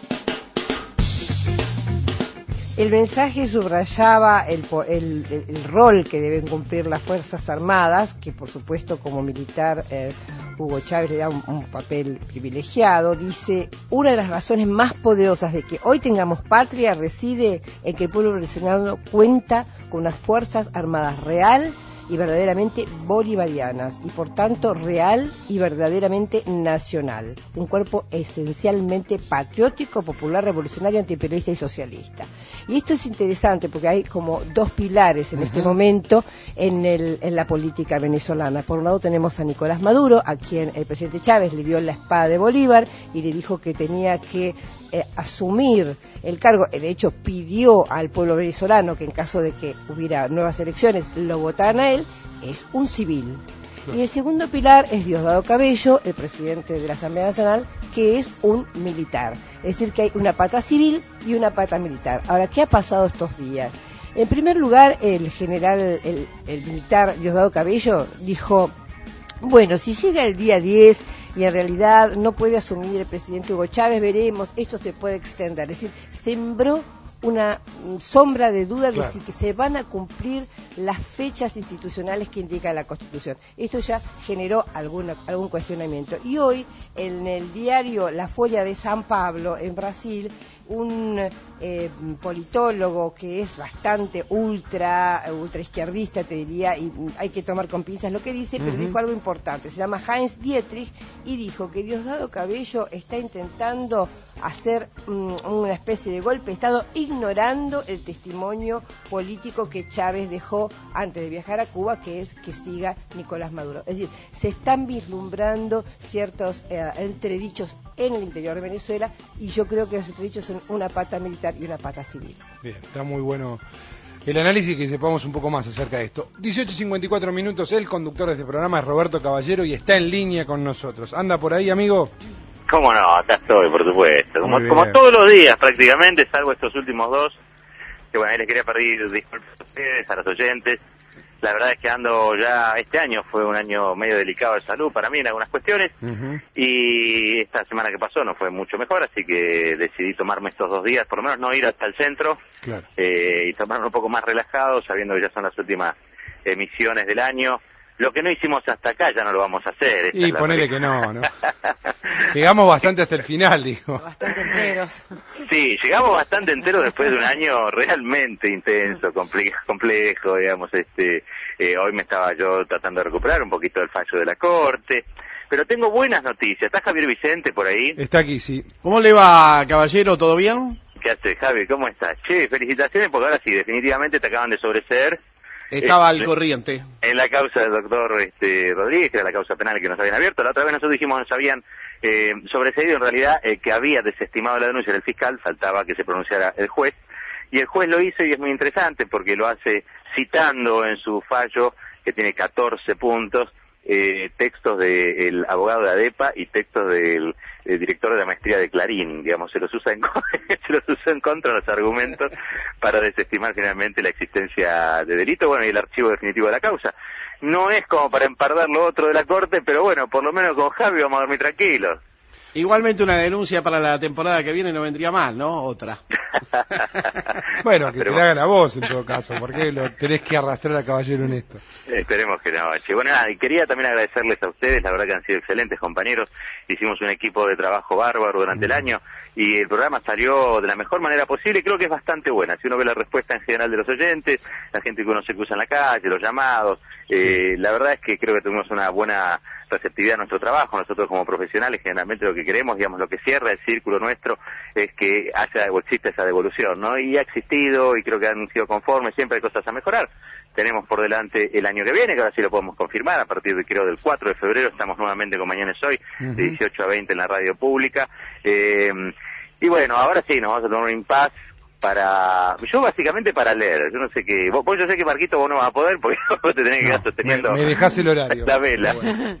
El mensaje subrayaba el, po- el, el- el rol que deben cumplir las Fuerzas Armadas, que por supuesto como militar eh, Hugo Chávez le da un, un papel privilegiado. Dice, una de las razones más poderosas de que hoy tengamos patria reside en que el pueblo venezolano cuenta con unas Fuerzas Armadas real y verdaderamente bolivarianas, y por tanto real y verdaderamente nacional, un cuerpo esencialmente patriótico, popular, revolucionario, antiimperialista y socialista. Y esto es interesante porque hay como dos pilares en este Ujú. momento en, el, en la política venezolana. Por un lado tenemos a Nicolás Maduro, a quien el presidente Chávez le dio la espada de Bolívar y le dijo que tenía que eh, asumir el cargo. De hecho, pidió al pueblo venezolano que en caso de que hubiera nuevas elecciones lo votaran a él. Es un civil. Y el segundo pilar es Diosdado Cabello, el presidente de la Asamblea Nacional, que es un militar. Es decir, que hay una pata civil y una pata militar. Ahora, ¿qué ha pasado estos días? En primer lugar, el general, el, el militar Diosdado Cabello dijo, bueno, si llega el día diez y en realidad no puede asumir el presidente Hugo Chávez, veremos, esto se puede extender. Es decir, sembró una mm, sombra de duda de Claro. si que se van a cumplir las fechas institucionales que indica la Constitución. Esto ya generó alguna, algún cuestionamiento. Y hoy, en el diario La Folha de San Pablo, en Brasil, un eh, politólogo que es bastante ultra, ultra izquierdista, te diría, y hay que tomar con pinzas lo que dice, pero Ujú. dijo algo importante. Se llama Heinz Dietrich y dijo que Diosdado Cabello está intentando hacer mm, una especie de golpe de Estado ignorando el testimonio político que Chávez dejó antes de viajar a Cuba, que es que siga Nicolás Maduro. Es decir, se están vislumbrando ciertos eh, entredichos en el interior de Venezuela, y yo creo que esos entredichos son una pata militar y una pata civil. Bien, está muy bueno el análisis, que sepamos un poco más acerca de esto. dieciocho cincuenta y cuatro minutos, el conductor de este programa es Roberto Caballero y está en línea con nosotros. ¿Anda por ahí, amigo? ¿Cómo no? Acá estoy, por supuesto. Como, Muy bien. como todos los días prácticamente, salvo estos últimos dos, que bueno, ahí les quería pedir disculpas a ustedes, a los oyentes, La verdad es que ando ya, este año fue un año medio delicado de salud para mí en algunas cuestiones, Uh-huh. y esta semana que pasó no fue mucho mejor, así que decidí tomarme estos dos días, por lo menos no ir hasta el centro, Claro. eh, y tomarme un poco más relajado, sabiendo que ya son las últimas emisiones del año. Lo que no hicimos hasta acá ya no lo vamos a hacer. Esta Y es la ponele realidad. que no, ¿no? Llegamos bastante hasta el final, digo. Bastante enteros. Sí, llegamos bastante enteros después de un año realmente intenso, comple- complejo, digamos. Este, eh, hoy me estaba yo tratando de recuperar un poquito del fallo de la Corte, pero tengo buenas noticias. ¿Está Javier Vicente por ahí? Está aquí, sí. ¿Cómo le va, caballero? ¿Todo bien? ¿Qué hace, Javi? ¿Cómo estás? Che, felicitaciones porque ahora sí, definitivamente te acaban de sobreseer. Estaba Eh, al corriente. En la causa del doctor este, Rodríguez, que era la causa penal que nos habían abierto. La otra vez nosotros dijimos nos habían eh, sobreseído, en realidad, eh, que había desestimado la denuncia del fiscal, faltaba que se pronunciara el juez. Y el juez lo hizo y es muy interesante porque lo hace citando en su fallo, que tiene catorce puntos, eh, textos del abogado de ADEPA y textos del eh, director de la maestría de Clarín, digamos, se los usa en se los usó en contra de los argumentos para desestimar finalmente la existencia de delito, bueno, y el archivo definitivo de la causa. No es como para empardar lo otro de la Corte, pero bueno, por lo menos con Javi vamos a dormir tranquilos. Igualmente una denuncia para la temporada que viene no vendría mal, ¿no? Otra. Bueno, que Pero te la hagan a vos en todo caso, porque lo tenés que arrastrar a Caballero en esto. Esperemos que no, che. Bueno, nada, y quería también agradecerles a ustedes, la verdad que han sido excelentes compañeros, hicimos un equipo de trabajo bárbaro durante el año, y el programa salió de la mejor manera posible, y creo que es bastante buena, si uno ve la respuesta en general de los oyentes, la gente que uno se cruza en la calle, los llamados, eh, la verdad es que creo que tuvimos una buena receptividad a nuestro trabajo. Nosotros como profesionales generalmente lo que queremos, digamos, lo que cierra el círculo nuestro es que haya o exista esa devolución, ¿no? Y ha existido y creo que han sido conformes, siempre hay cosas a mejorar. Tenemos por delante el año que viene, que ahora sí lo podemos confirmar, a partir de creo del cuatro de febrero estamos nuevamente con Mañana es Hoy, Uh-huh. de dieciocho a veinte en la radio pública. Eh, y bueno, ahora sí, nos vamos a tomar un impasse para, yo básicamente para leer, yo no sé qué, vos, vos yo sé que Marquito vos no vas a poder porque vos te tenés que quedar sosteniendo Me dejás el horario. la vela.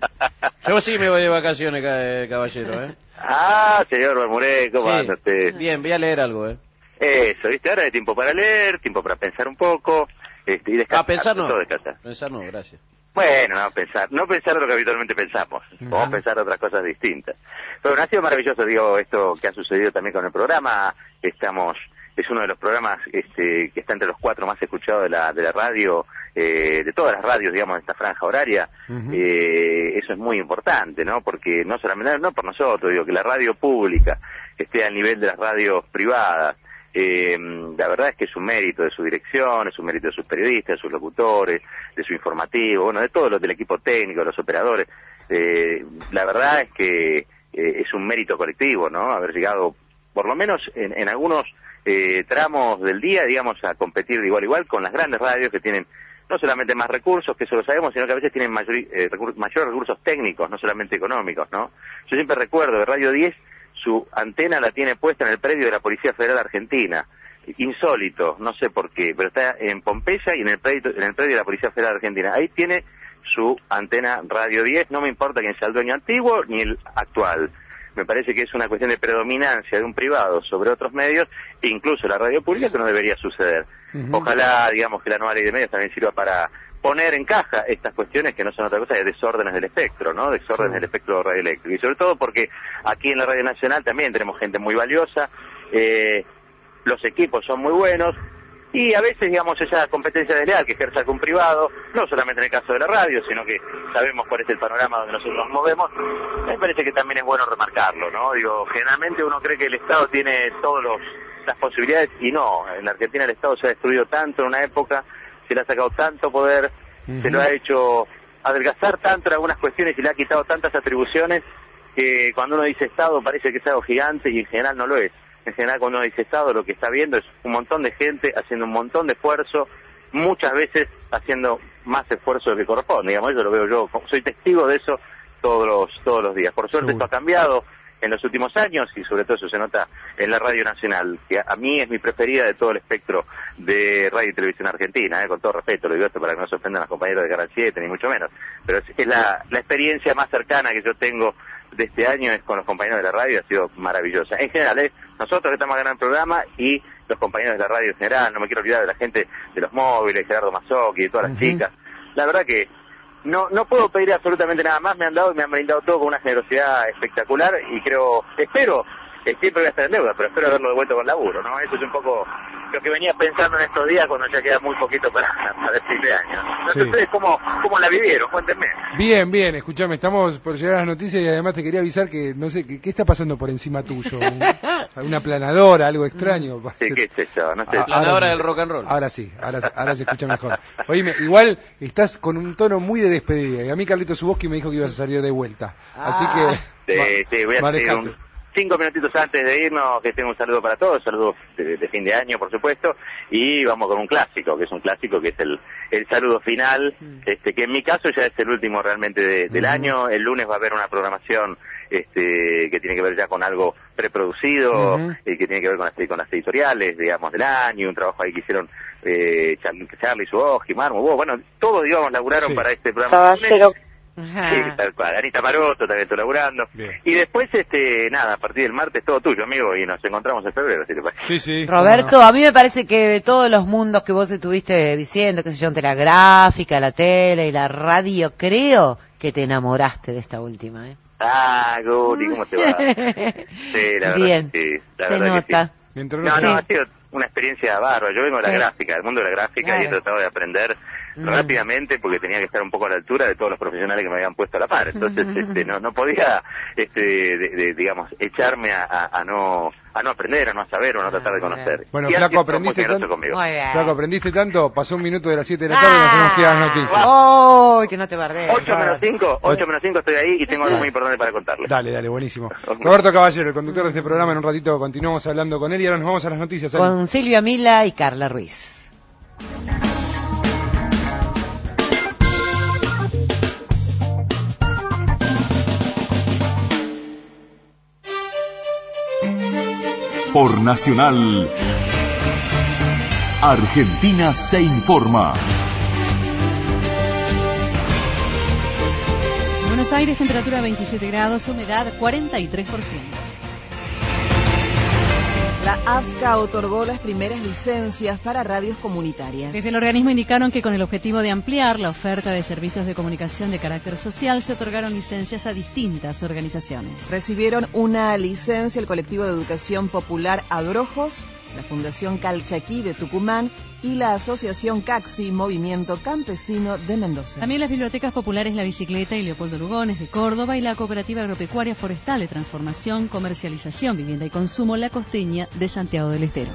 Yo sí me voy de vacaciones, ca- eh, caballero, ¿eh? Ah, señor Bermuré, ¿cómo Sí. anda usted? Bien, voy a leer algo, ¿eh? Eso, viste, ahora hay tiempo para leer, tiempo para pensar un poco, este, y descansar. Ah, pensar no. todo descansar. Pensar no, gracias. Bueno, no pensar, no pensar lo que habitualmente pensamos, vamos a pensar otras cosas distintas. Pero bueno, ha sido maravilloso, digo, esto que ha sucedido también con el programa, estamos, es uno de los programas este, que está entre los cuatro más escuchados de la, de la radio, eh, de todas las radios, digamos, de esta franja horaria. Uh-huh. Eh, eso es muy importante, ¿no? Porque no solamente, no por nosotros, digo, que la radio pública esté al nivel de las radios privadas. Eh, la verdad es que es un mérito de su dirección, es un mérito de sus periodistas, de sus locutores, de su informativo, bueno, de todos los del equipo técnico, de los operadores. Eh, la verdad es que eh, es un mérito colectivo, ¿no? Haber llegado, por lo menos en, en algunos eh, tramos del día, digamos, a competir de igual a igual con las grandes radios que tienen no solamente más recursos, que eso lo sabemos, sino que a veces tienen mayor, eh, recur- mayores recursos técnicos, no solamente económicos, ¿no? Yo siempre recuerdo de Radio diez, su antena la tiene puesta en el predio de la Policía Federal Argentina. Insólito, no sé por qué, pero está en Pompeya y en el predio, en el predio de la Policía Federal Argentina. Ahí tiene su antena Radio diez, no me importa quién sea el dueño antiguo ni el actual. Me parece que es una cuestión de predominancia de un privado sobre otros medios, e incluso la radio pública, que no debería suceder. Uh-huh. Ojalá, digamos, que la nueva ley de medios también sirva para poner en caja estas cuestiones que no son otra cosa que desórdenes del espectro, ¿no? Desórdenes del espectro radioeléctrico. Y sobre todo porque aquí en la Radio Nacional también tenemos gente muy valiosa, eh, los equipos son muy buenos, y a veces, digamos, esa competencia desleal que ejerce algún privado, no solamente en el caso de la radio, sino que sabemos cuál es el panorama donde nosotros nos movemos, me parece que también es bueno remarcarlo, ¿no? Digo, generalmente uno cree que el Estado tiene todas las posibilidades, y no, en la Argentina el Estado se ha destruido tanto en una época, se le ha sacado tanto poder, uh-huh. se lo ha hecho adelgazar tanto en algunas cuestiones y le ha quitado tantas atribuciones que cuando uno dice Estado parece que es algo gigante y en general no lo es. En general cuando uno dice Estado lo que está viendo es un montón de gente haciendo un montón de esfuerzo, muchas veces haciendo más esfuerzo de lo que corresponde, digamos, eso lo veo yo, soy testigo de eso todos los, todos los días. Por suerte esto ha cambiado en los últimos años y sobre todo eso se nota en la Radio Nacional, que a mí es mi preferida de todo el espectro de radio y televisión argentina, eh, con todo respeto, lo digo esto para que no se ofendan los compañeros de Canal siete, ni mucho menos, pero es, es la, la experiencia más cercana que yo tengo de este año es con los compañeros de la radio, ha sido maravillosa. En general, eh, nosotros que estamos ganando el programa y los compañeros de la radio en general, no me quiero olvidar de la gente de los móviles, Gerardo Mazzocchi, de todas las uh-huh. chicas, la verdad que no no puedo pedir absolutamente nada más, me han dado y me han brindado todo con una generosidad espectacular y creo, espero, que siempre voy a estar en deuda, pero espero haberlo devuelto con laburo, ¿no? Eso es un poco lo que venía pensando en estos días cuando ya queda muy poquito para, para el fin de año. No sé Sí. ustedes cómo, cómo la vivieron, cuéntenme. Bien, bien, escuchame, estamos por llegar a las noticias y además te quería avisar que, no sé, ¿qué, qué está pasando por encima tuyo? Un- ¿Una planadora, algo extraño? Sí, qué es eso, no sé. Ah, ahora sí. Ahora sí, ahora, ahora se escucha mejor. Oíme, igual estás con un tono muy de despedida y a mí Carlito Suboski me dijo que ibas a salir de vuelta. Así que... Sí, sí, voy a manejate. hacer un, cinco minutitos antes de irnos, que tengo un saludo para todos, saludos de, de fin de año, por supuesto, y vamos con un clásico, que es un clásico, que es el, el saludo final, este que en mi caso ya es el último realmente de- del Ujú. año. El lunes va a haber una programación este que tiene que ver ya con algo preproducido, Ujú. y que tiene que ver con las, con las editoriales, digamos, del año, un trabajo ahí que hicieron eh, Charlie, Charlie Suboski, Marmo, vos, bueno, todos, digamos, laburaron Sí. para este programa. Caballero. Sí, tal cual. Anita Maroto también estoy laburando. Y después, este, nada, a partir del martes todo tuyo, amigo, y nos encontramos en febrero, si te parece. Sí, sí. Roberto, a mí me parece que de todos los mundos que vos estuviste diciendo, qué sé yo, entre la gráfica, la tele y la radio, creo que te enamoraste de esta última, ¿eh? Ah, Guti, ¿cómo te va? Sí, la verdad Bien, que sí. La se verdad nota. Que sí. No, no, Sí. ha sido una experiencia bárbara. Yo vengo de la Sí. gráfica, del mundo de la gráfica, y he Claro. tratado de aprender Mm. rápidamente porque tenía que estar un poco a la altura de todos los profesionales que me habían puesto a la par. Entonces, este, no, no podía, este, de- de- digamos, echarme a, a- a no a no aprender, a no saber o a no tratar de conocer. Bueno, Y han Flaco, sido muy aprendiste generosos tanto. conmigo. Flaco, aprendiste tanto, pasó un minuto de las siete de la tarde y nos tenemos que ir a las noticias. ¡Oh! Que no te bardees. ocho menos cinco, ocho menos cinco estoy ahí y tengo algo muy importante para contarles. Dale, dale, buenísimo. Roberto Caballero, el conductor de este programa, en un ratito continuamos hablando con él y ahora nos vamos a las noticias. Ali. Con Silvia Mila y Carla Ruiz. Por Nacional, Argentina se informa. En Buenos Aires, temperatura veintisiete grados, humedad cuarenta y tres por ciento. La AFSCA otorgó las primeras licencias para radios comunitarias. Desde el organismo indicaron que con el objetivo de ampliar la oferta de servicios de comunicación de carácter social se otorgaron licencias a distintas organizaciones. Recibieron una licencia el colectivo de educación popular Abrojos, la Fundación Calchaquí de Tucumán y la Asociación Caxi, Movimiento Campesino de Mendoza. También las bibliotecas populares La Bicicleta y Leopoldo Lugones de Córdoba y la Cooperativa Agropecuaria Forestal de Transformación, Comercialización, Vivienda y Consumo La Costeña de Santiago del Estero.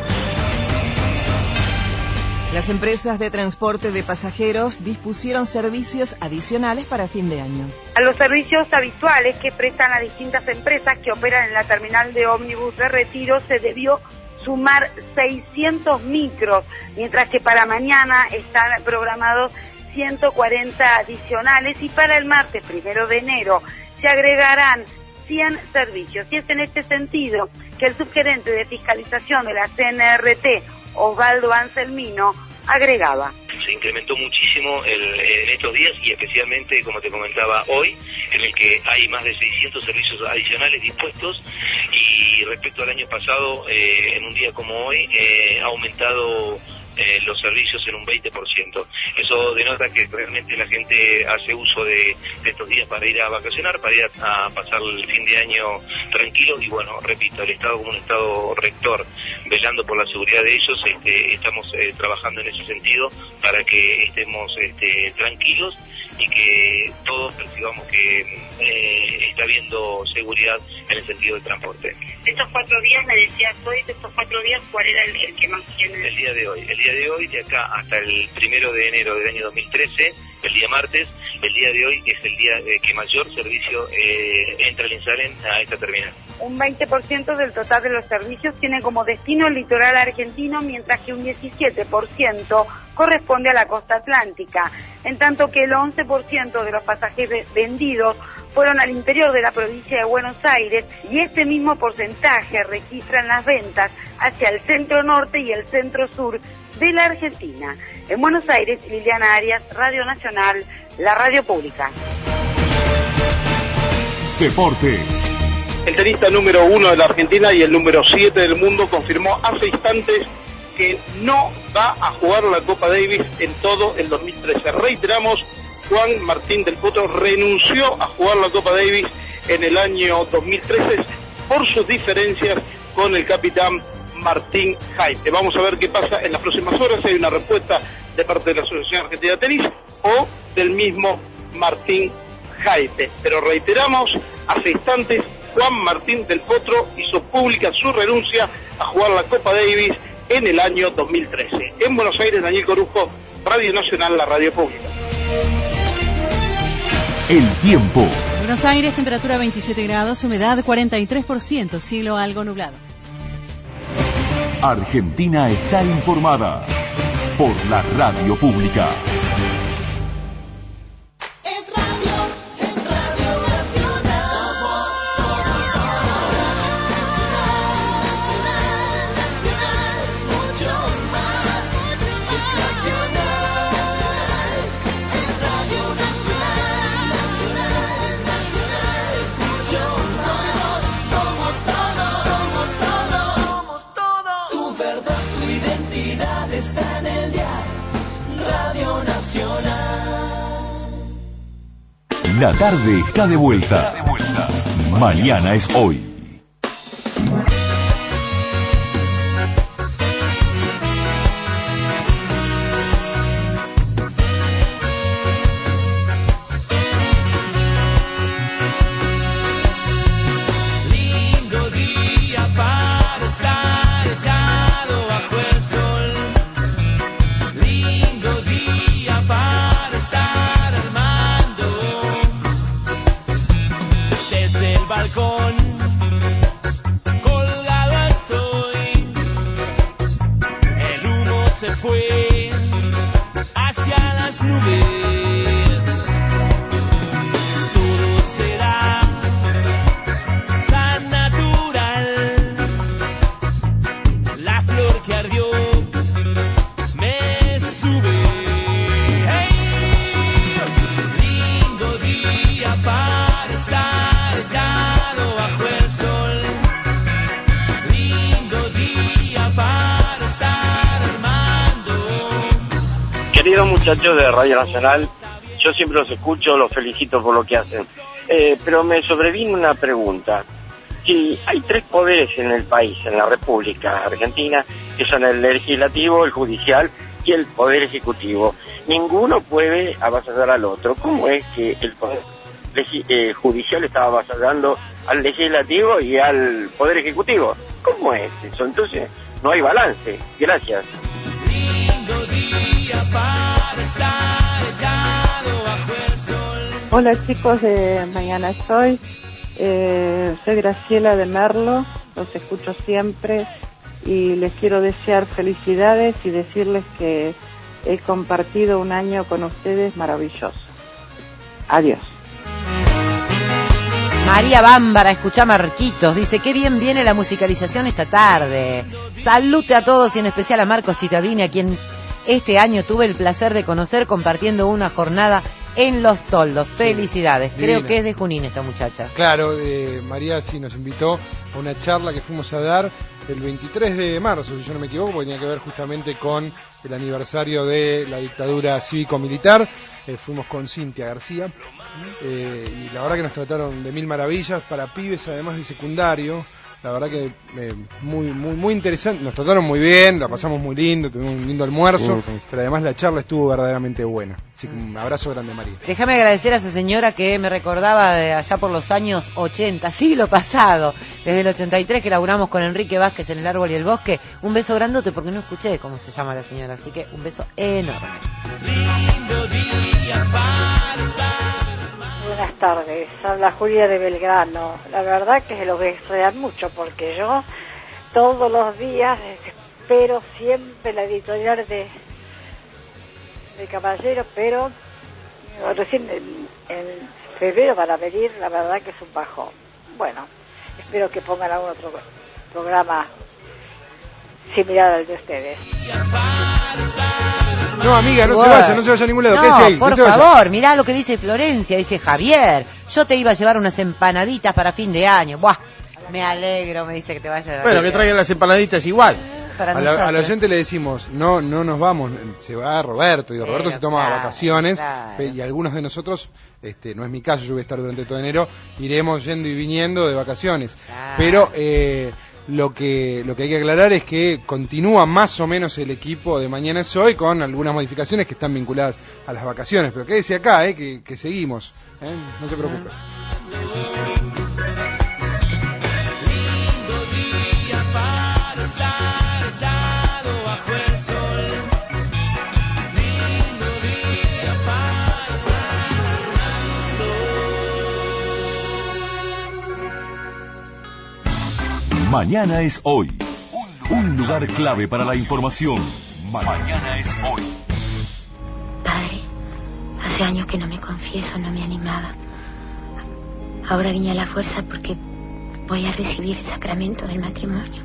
Las empresas de transporte de pasajeros dispusieron servicios adicionales para fin de año. A los servicios habituales que prestan a distintas empresas que operan en la terminal de ómnibus de Retiro se debió sumar seiscientos micros, mientras que para mañana están programados ciento cuarenta adicionales y para el martes primero de enero se agregarán cien servicios. Y es en este sentido que el subgerente de fiscalización de la C N R T, Osvaldo Anselmino, agregaba. Se incrementó muchísimo el, en estos días y especialmente, como te comentaba hoy, en el que hay más de seiscientos servicios adicionales dispuestos y respecto al año pasado, eh, en un día como hoy, eh, ha aumentado eh, los servicios en un veinte por ciento. Eso denota que realmente la gente hace uso de, de estos días para ir a vacacionar, para ir a, a pasar el fin de año tranquilo y bueno, repito, el Estado como un Estado rector, velando por la seguridad de ellos, este, estamos eh, trabajando en ese sentido para que estemos este, tranquilos y que todos percibamos que eh, está habiendo seguridad en el sentido del transporte. Estos cuatro días, me decías hoy, de estos cuatro días, ¿cuál era el, el que más tiene? El día de hoy, el día de hoy, de acá hasta el primero de enero del año dos mil trece, el día martes, el día de hoy es el día eh, que mayor servicio eh, entra al Insalen a esta terminal. Un veinte por ciento del total de los servicios tiene como destino el litoral argentino, mientras que un diecisiete por ciento corresponde a la costa atlántica, en tanto que el once por ciento de los pasajeros vendidos fueron al interior de la provincia de Buenos Aires y este mismo porcentaje registran las ventas hacia el centro norte y el centro sur de la Argentina. En Buenos Aires, Liliana Arias, Radio Nacional, la radio pública. Deportes. El tenista número uno de la Argentina y el número siete del mundo confirmó hace instantes que no va a jugar la Copa Davis en todo el dos mil trece. Reiteramos, Juan Martín del Potro renunció a jugar la Copa Davis en el año dos mil trece por sus diferencias con el capitán Martín Jaite. Vamos a ver qué pasa en las próximas horas, si hay una respuesta de parte de la Asociación Argentina de Tenis o del mismo Martín Jaite. Pero reiteramos, hace instantes Juan Martín del Potro hizo pública su renuncia a jugar la Copa Davis en el año dos mil trece. En Buenos Aires, Daniel Corujo, Radio Nacional, la radio pública. El tiempo. Buenos Aires, temperatura veintisiete grados, humedad cuarenta y tres por ciento, cielo algo nublado. Argentina está informada por la radio pública. Está en el diario Radio Nacional. La tarde está de vuelta. Está de vuelta. Mañana es hoy. Lindo día para estar echado bajo el sol. Lindo día para estar armando. Desde el balcón colgado estoy. El humo se fue hacia las nubes. Todo será tan natural. La flor que ardió me sube. Hey. Lindo día para estar echado bajo el sol. Lindo día para estar armando. Queridos muchachos de Radio Nacional, yo siempre los escucho, los felicito por lo que hacen. Eh, pero me sobrevino una pregunta. Si hay tres poderes en el país, en la República Argentina, que son el legislativo, el judicial y el poder ejecutivo, ninguno puede avasallar al otro. ¿Cómo es que el poder legi- eh, judicial está avasallando al legislativo y al poder ejecutivo? ¿Cómo es eso? Entonces no hay balance. Gracias. Lindo día para estar echado bajo el sol. Hola chicos de Mañana Estoy, eh, soy Graciela de Merlo, los escucho siempre y les quiero desear felicidades y decirles que he compartido un año con ustedes maravilloso. Adiós. María Bámbara, escucha Marquitos, dice, qué bien viene la musicalización esta tarde. Salute a todos y en especial a Marcos Cittadini, a quien este año tuve el placer de conocer compartiendo una jornada en Los Toldos. Felicidades. Sí, Creo divina. que es de Junín esta muchacha. Claro, eh, María sí nos invitó a una charla que fuimos a dar el veintitrés de marzo, si yo no me equivoco, porque tenía que ver justamente con el aniversario de la dictadura cívico-militar. Eh, fuimos con Cintia García eh, y la verdad que nos trataron de mil maravillas para pibes además de secundario. La verdad que eh, muy muy muy interesante, nos trataron muy bien, la pasamos muy lindo, tuvimos un lindo almuerzo, uh-huh. pero además la charla estuvo verdaderamente buena. Así que un abrazo grande, María. Déjame agradecer a esa señora que me recordaba de allá por los años ochenta, siglo pasado, desde el ochenta y tres que laburamos con Enrique Vázquez en El Árbol y el Bosque. Un beso grandote porque no escuché cómo se llama la señora, así que un beso enorme. Lindo día para estar. Buenas tardes, habla Julia de Belgrano. La verdad que se lo extrañan mucho porque yo todos los días espero siempre la editorial de, de Caballero, pero recién en, en febrero van a venir, la verdad que es un bajón. Bueno, espero que pongan algún otro programa similar al de ustedes. No, amiga, no Bueno. se vaya, no se vaya a ningún lado. No, Quédese ahí, por no se vaya. favor, mirá lo que dice Florencia, dice Javier, yo te iba a llevar unas empanaditas para fin de año. Buah, me alegro, me dice que te vaya a llevar. Bueno, que traigan las empanaditas igual. para a la, nosotros. a la gente le decimos, no, no nos vamos, se va Roberto, y Roberto se toma claro, vacaciones, claro. y algunos de nosotros, este, no es mi caso, yo voy a estar durante todo enero, iremos yendo y viniendo de vacaciones. Claro. Pero eh, lo que lo que hay que aclarar es que continúa más o menos el equipo de Mañana es Hoy, con algunas modificaciones que están vinculadas a las vacaciones. Pero quédese acá, eh, que, que seguimos, eh, no se preocupe. Mañana es Hoy. Un lugar clave para la información. Mañana es Hoy. Padre, hace años que no me confieso, no me animaba. Ahora vine a la fuerza porque voy a recibir el sacramento del matrimonio.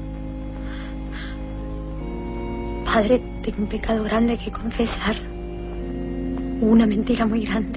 Padre, tengo un pecado grande que confesar. Una mentira muy grande.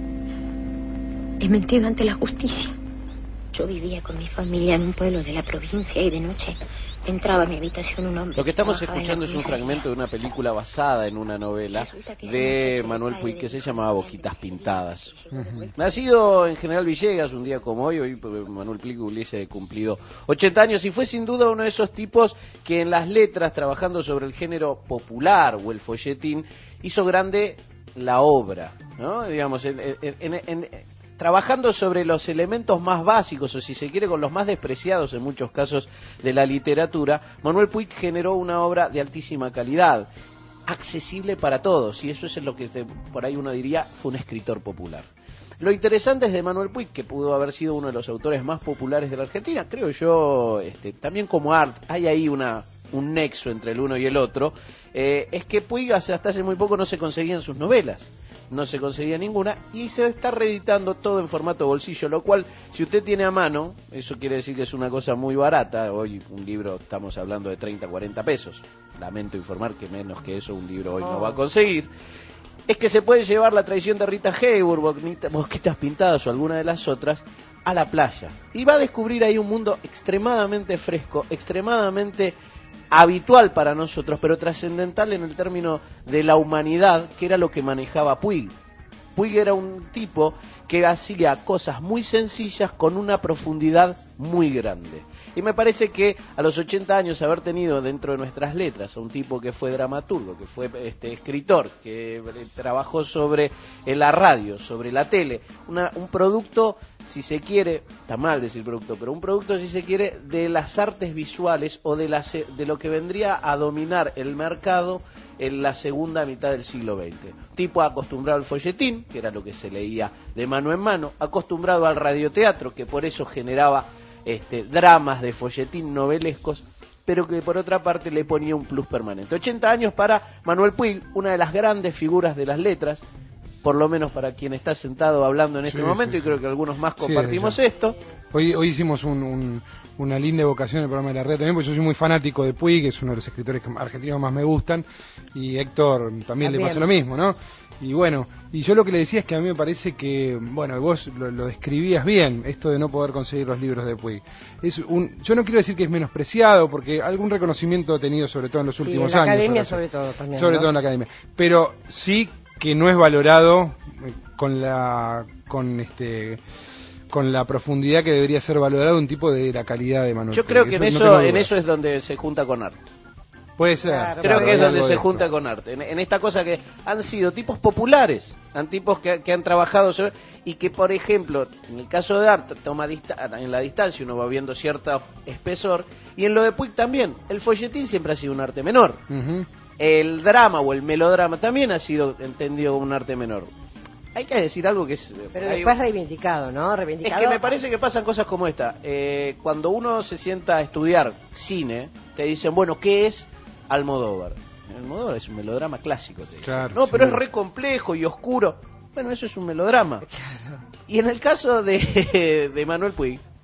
He mentido ante la justicia. Yo vivía con mi familia en un pueblo de la provincia y de noche entraba a mi habitación un hombre. Lo que estamos trabajaba escuchando en es la un comisaría. fragmento de una película basada en una novela de Manuel Puig que se llamaba Boquitas Pintadas. Uh-huh. Nacido en General Villegas, un día como hoy, hoy Manuel Puig hubiese cumplido ochenta años y fue sin duda uno de esos tipos que en las letras, trabajando sobre el género popular o el folletín, hizo grande la obra, ¿no? Digamos, en, en, en, en trabajando sobre los elementos más básicos, o si se quiere, con los más despreciados en muchos casos de la literatura, Manuel Puig generó una obra de altísima calidad, accesible para todos, y eso es lo que por ahí uno diría fue un escritor popular. Lo interesante es de Manuel Puig, que pudo haber sido uno de los autores más populares de la Argentina, creo yo, este, también como arte, hay ahí una, un nexo entre el uno y el otro, eh, es que Puig hasta hace muy poco no se conseguían sus novelas. No se conseguía ninguna y se está reeditando todo en formato bolsillo, lo cual, si usted tiene a mano, eso quiere decir que es una cosa muy barata. Hoy un libro estamos hablando de treinta, cuarenta pesos. Lamento informar que menos que eso un libro hoy no va a conseguir. Es que se puede llevar La traición de Rita Hayworth, Boquitas Pintadas o alguna de las otras a la playa. Y va a descubrir ahí un mundo extremadamente fresco, extremadamente habitual para nosotros, pero trascendental en el término de la humanidad, que era lo que manejaba Puig. Puig era un tipo que hacía cosas muy sencillas con una profundidad muy grande. Y me parece que a los ochenta años haber tenido dentro de nuestras letras a un tipo que fue dramaturgo, que fue este escritor, que trabajó sobre en la radio, sobre la tele, una, un producto, si se quiere, está mal decir producto, pero un producto, si se quiere, de las artes visuales o de, la, de lo que vendría a dominar el mercado en la segunda mitad del siglo veinte. Tipo acostumbrado al folletín, que era lo que se leía de mano en mano, acostumbrado al radioteatro, que por eso generaba este, dramas de folletín novelescos, pero que por otra parte le ponía un plus permanente. ochenta años para Manuel Puig, una de las grandes figuras de las letras, por lo menos para quien está sentado hablando en este sí, momento, sí, y creo sí. que algunos más compartimos sí, esto. Hoy, hoy hicimos un, un, una linda evocación en el programa de la red también, porque yo soy muy fanático de Puig, que es uno de los escritores que, argentinos más me gustan, y Héctor también, también le pasa lo mismo, ¿no? Y bueno, y yo lo que le decía es que a mí me parece que, bueno, vos lo, lo describías bien, esto de no poder conseguir los libros de Puig. Es un, yo no quiero decir que es menospreciado, porque algún reconocimiento ha tenido, sobre todo en los últimos sí, en la años. academia sobre todo también. Sobre ¿no? todo en la academia. Pero sí que no es valorado con la con este con la profundidad que debería ser valorado un tipo de la calidad de Manuel. Yo creo que eso, en no eso en dudas. eso es donde se junta con arte. Puede ser. Claro, creo claro, que es donde algo se de junta esto. con arte. En, en esta cosa que han sido tipos populares, han tipos que, que han trabajado sobre, y que, por ejemplo, en el caso de arte, toma dista, en la distancia uno va viendo cierto espesor, y en lo de Puig también. El folletín siempre ha sido un arte menor. Uh-huh. El drama o el melodrama también ha sido entendido como un arte menor. Hay que decir algo que es... Pero hay, después reivindicado, ¿no? Reivindicado. es que me parece que pasan cosas como esta. Eh, cuando uno se sienta a estudiar cine, te dicen, bueno, ¿qué es Almodóvar? Almodóvar es un melodrama clásico, te dicen. Claro, no, pero sí. es re complejo y oscuro. Bueno, eso es un melodrama. Claro. Y en el caso de, de Manuel Puig,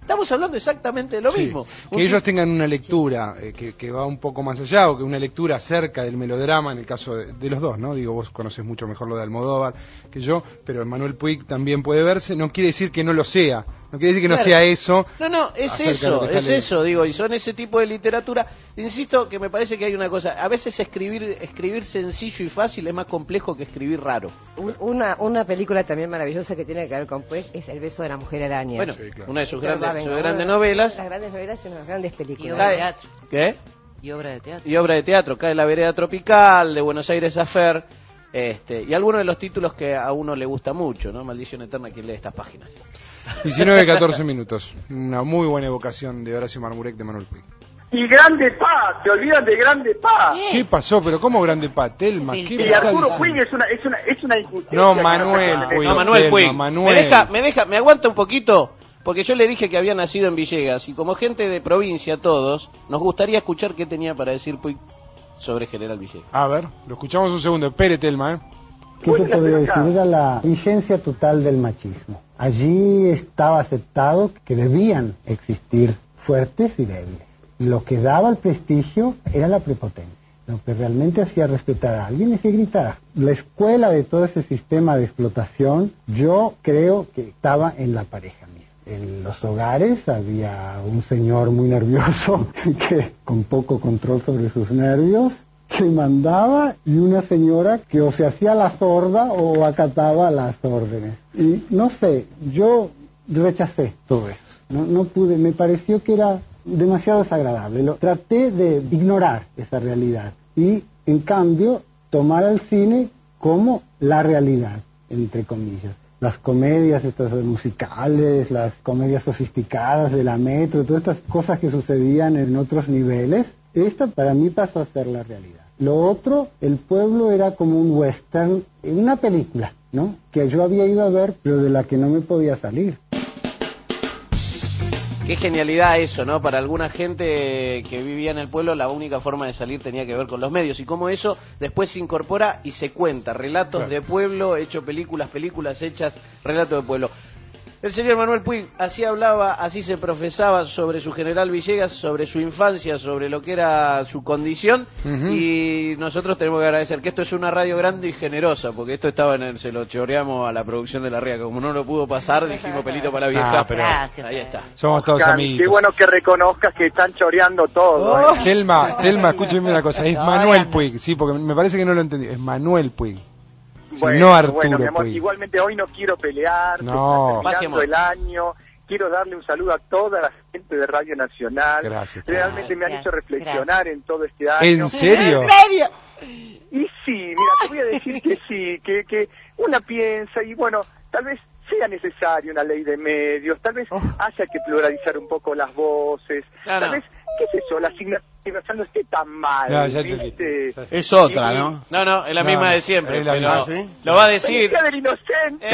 Estamos hablando exactamente de lo Sí, mismo. que Un ellos tipo- tengan una lectura eh, que, que va un poco más allá, o que una lectura cerca del melodrama, en el caso de, de los dos, ¿no? Digo, vos conoces mucho mejor lo de Almodóvar que yo, pero Manuel Puig también puede verse, no quiere decir que no lo sea, no quiere decir que no Claro. sea eso. No, no, es acerca de lo eso, que está es leyendo. eso, digo, y son ese tipo de literatura. Insisto que me parece que hay una cosa, a veces escribir escribir sencillo y fácil es más complejo que escribir raro. Un- Una, una película también maravillosa que tiene que ver con Puig es El beso de la mujer araña. Bueno, una de sus Pero grandes, va, venga, sus una grandes de- novelas. una de Las grandes novelas y una de las grandes películas. Y obra de teatro. ¿Qué? Y obra de teatro. Y obra de teatro, cae La vereda tropical, de Buenos Aires a Fer, este, y algunos de los títulos que a uno le gusta mucho, ¿no? Maldición eterna, quien lee estas páginas. diecinueve catorce minutos, una muy buena evocación de Horacio Marmurek de Manuel Puig. Y Grande Paz, te olvidan de Grande Paz. ¿Qué pasó? Pero ¿cómo Grande Paz? Telma, ¿qué me Y está Arturo diciendo? Puig es una, es una, es una injusticia. No, que Manuel no se Puig. No, Manuel Telma, Puig. Manuel. Me deja, me deja, me aguanta un poquito, porque yo le dije que había nacido en Villegas, y como gente de provincia todos, nos gustaría escuchar qué tenía para decir Puig sobre General Villegas. A ver, lo escuchamos un segundo. Espere, Telma, ¿eh? ¿Qué te podría decir? Era la vigencia total del machismo. Allí estaba aceptado que debían existir fuertes y débiles. Lo que daba el prestigio era la prepotencia. Lo que realmente hacía respetar a alguien es que gritara. La escuela de todo ese sistema de explotación, yo creo que estaba en la pareja mía. En los hogares había un señor muy nervioso, que con poco control sobre sus nervios, que mandaba, y una señora que o se hacía la sorda o acataba las órdenes. Y no sé, yo rechacé todo eso. No, no pude, me pareció que era demasiado desagradable. Lo, traté de ignorar esa realidad y, en cambio, tomar al cine como la realidad, entre comillas. Las comedias estas musicales, las comedias sofisticadas de la Metro, todas estas cosas que sucedían en otros niveles, esta para mí pasó a ser la realidad. Lo otro, el pueblo era como un western, una película, ¿no? Que yo había ido a ver, pero de la que no me podía salir. Qué genialidad eso, ¿no? Para alguna gente que vivía en el pueblo, la única forma de salir tenía que ver con los medios. Y cómo eso después se incorpora y se cuenta. Relatos Claro. de pueblo, hecho películas, películas hechas, relatos de pueblo. El señor Manuel Puig así hablaba, así se profesaba sobre su General Villegas, sobre su infancia, sobre lo que era su condición. Ujú. Y nosotros tenemos que agradecer que esto es una radio grande y generosa, porque esto estaba en el, se lo choreamos a la producción de La Ría, que como no lo pudo pasar, dijimos pelito para la vieja. Ah, pero- Gracias. Ahí está. Somos todos Can, amigos. Qué bueno que reconozcas que están choreando todo. ¿eh? Telma, Telma, escúcheme una cosa, es Manuel Puig, sí, porque me parece que no lo entendí, es Manuel Puig, Bueno, no Arturo bueno, mi amor, Puig. igualmente hoy no quiero pelear, se No. está terminando el año, quiero darle un saludo a toda la gente de Radio Nacional. Gracias. Realmente me han Gracias, hecho reflexionar en todo este año. ¿En serio? ¿En serio? Y sí, mira, te voy a decir que sí, que, que una piensa y bueno, tal vez sea necesaria una ley de medios, tal vez haya que pluralizar un poco las voces, Claro. tal vez, qué sé yo, la asignatura no esté tan mal, No, ya ¿viste? entendí. Es otra, Y- ¿no? No, no, es la No, misma no, de siempre. es la pero misma, ¿sí? Lo va a decir. Felicidad del inocente.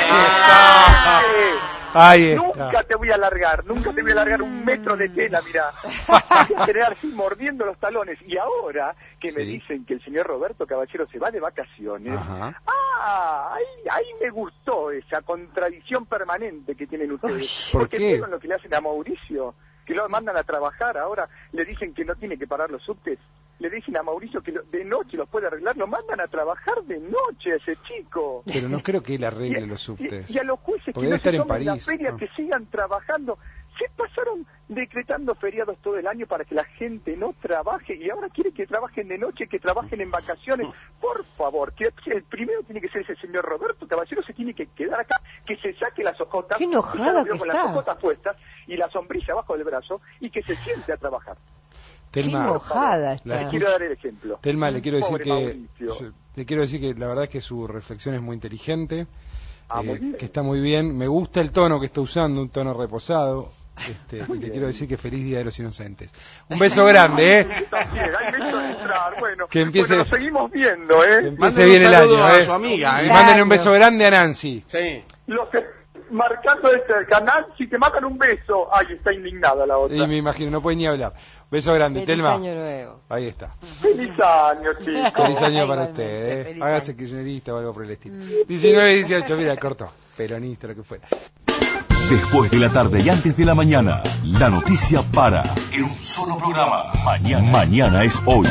Ah, Eh, ahí está. Nunca te voy a alargar, nunca te voy a alargar un metro de tela, mira. Voy a quedar así mordiendo los talones. Y ahora que me Sí. dicen que el señor Roberto Caballero se va de vacaciones, Ajá. ah, ahí, ahí me gustó esa contradicción permanente que tienen ustedes. ¿por Porque qué? vieron lo que le hacen a Mauricio, que lo mandan a trabajar, ahora le dicen que no tiene que parar los subtes. Le dicen a Mauricio que lo- de noche los puede arreglar, lo mandan a trabajar de noche a ese chico. Pero no creo que él arregle Y- los subtes. Y, y a los jueces Porque que debe no estar se en tomen París. la feria, Ah. que sigan trabajando. Se pasaron decretando feriados todo el año para que la gente no trabaje y ahora quieren que trabajen de noche, que trabajen en vacaciones. Por favor, que que el primero tiene que ser ese señor Roberto Caballero, se tiene que quedar acá, que se saque las ojotas, Qué enojada que que con está. las ojotas puestas y la sombrilla abajo del brazo y que se siente a trabajar. Qué Telma, enojada la está. Le quiero dar el ejemplo. Telma, le quiero decir Pobre que Mauricio. yo- le quiero decir que la verdad es que su reflexión es muy inteligente, Ah, eh, muy bien. que está muy bien. Me gusta el tono que está usando, un tono reposado. Este, y le quiero decir que feliz Día de los Inocentes. Un beso grande, ¿eh? También, hay beso de entrar. Bueno, Que empiece- bueno, nos seguimos viendo, ¿eh? Que empiece Mándenle bien un el saludo año, a ¿eh? su amiga, Y ¿eh? mándenle un beso grande a Nancy. Sí. Los que marcando este canal, si te matan un beso, ay, está indignada la otra. Y me imagino, no puede ni hablar. Beso grande, Feliz Telma. año nuevo. Ahí está. Feliz año, chicos. Feliz año para Igualmente, usted, ¿eh? feliz Hágase kirchnerista o algo por el estilo. diecinueve dieciocho, mira, corto. Peronista, lo que fuera. Después de la tarde y antes de la mañana, la noticia para en un solo programa. Mañana, mañana es hoy.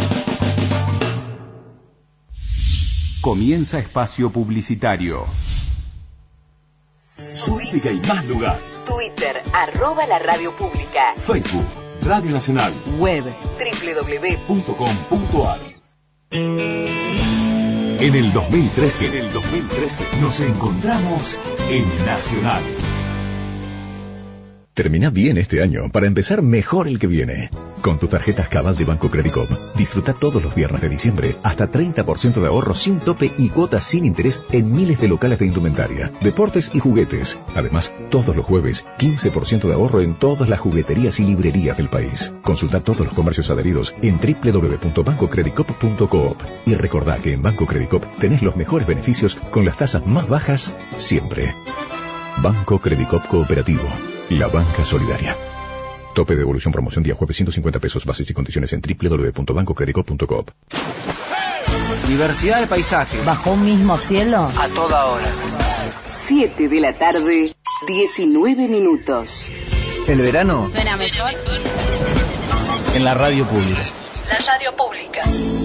Comienza espacio publicitario. Política y más lugar. Twitter, arroba la radio pública. Facebook, Radio Nacional. Web, doble u doble u doble u punto com punto a r. En el dos mil trece, en el dos mil trece, nos encontramos en Nacional. Termina bien este año para empezar mejor el que viene. Con tus tarjetas Cabal de Banco Credicop, disfruta todos los viernes de diciembre hasta treinta por ciento de ahorro sin tope y cuotas sin interés en miles de locales de indumentaria, deportes y juguetes. Además, todos los jueves, quince por ciento de ahorro en todas las jugueterías y librerías del país. Consulta todos los comercios adheridos en doble u doble u doble u punto banco credicop punto coop. Y recordá que en Banco Credicop tenés los mejores beneficios con las tasas más bajas siempre. Banco Credicop Cooperativo. La banca solidaria. Tope de devolución promoción día jueves ciento cincuenta pesos. Bases y condiciones en doble u doble u doble u punto banco credicop punto coop. Diversidad de paisajes. Bajo un mismo cielo. A toda hora. siete de la tarde, diecinueve minutos. El verano. Suena mejor. En la radio pública. La radio pública.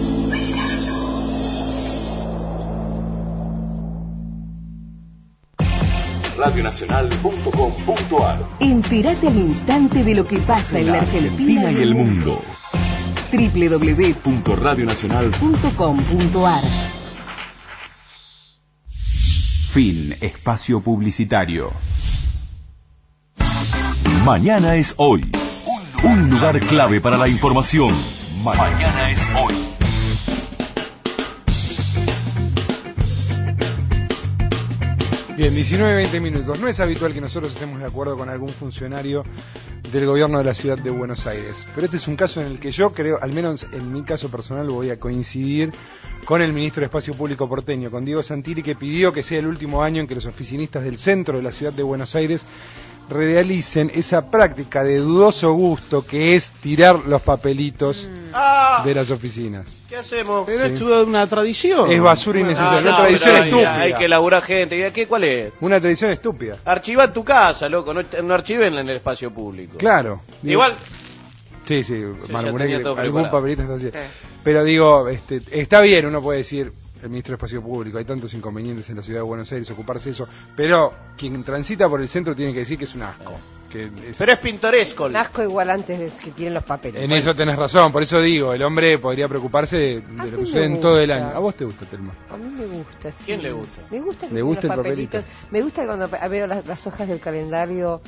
radio nacional punto com punto a r. Entérate al instante de lo que pasa en la Argentina y el mundo. doble u doble u doble u punto radio nacional punto com punto a r. Fin. Espacio publicitario. Mañana es hoy. Un lugar clave para la información. Mañana es hoy. Bien, diecinueve veinte minutos. No es habitual que nosotros estemos de acuerdo con algún funcionario del gobierno de la ciudad de Buenos Aires. Pero este es un caso en el que yo creo, al menos en mi caso personal, voy a coincidir con el ministro de Espacio Público porteño, con Diego Santilli, que pidió que sea el último año en que los oficinistas del centro de la ciudad de Buenos Aires realicen esa práctica de dudoso gusto que es tirar los papelitos Ah. de las oficinas. ¿Qué hacemos? Pero es toda una tradición. Es basura innecesaria, Ah, una no, tradición pero hay- estúpida. Hay que laburar gente. ¿Y qué, cuál es? Una tradición estúpida. Archiva en tu casa, loco. No, no archiven en el espacio público. Claro. Igual. Sí, sí, ya Marmuré, tenía que todo algún preparado. papelito está así. Pero digo, este, está bien, uno puede decir, el ministro de Espacio Público, hay tantos inconvenientes en la ciudad de Buenos Aires, ocuparse de eso, pero quien transita por el centro tiene que decir que es un asco. Que es- Pero es pintoresco. Un asco igual antes de que tienen los papeles. En eso tenés razón, por eso digo, el hombre podría preocuparse de, de lo que mí sucede me en todo el gusta. año. ¿A vos te gusta, Telma? A mí me gusta, sí. ¿Quién le gusta? Me gusta que ¿Le tienen gusta los el papelito? papelitos. Me gusta cuando pa- veo las, las hojas del calendario.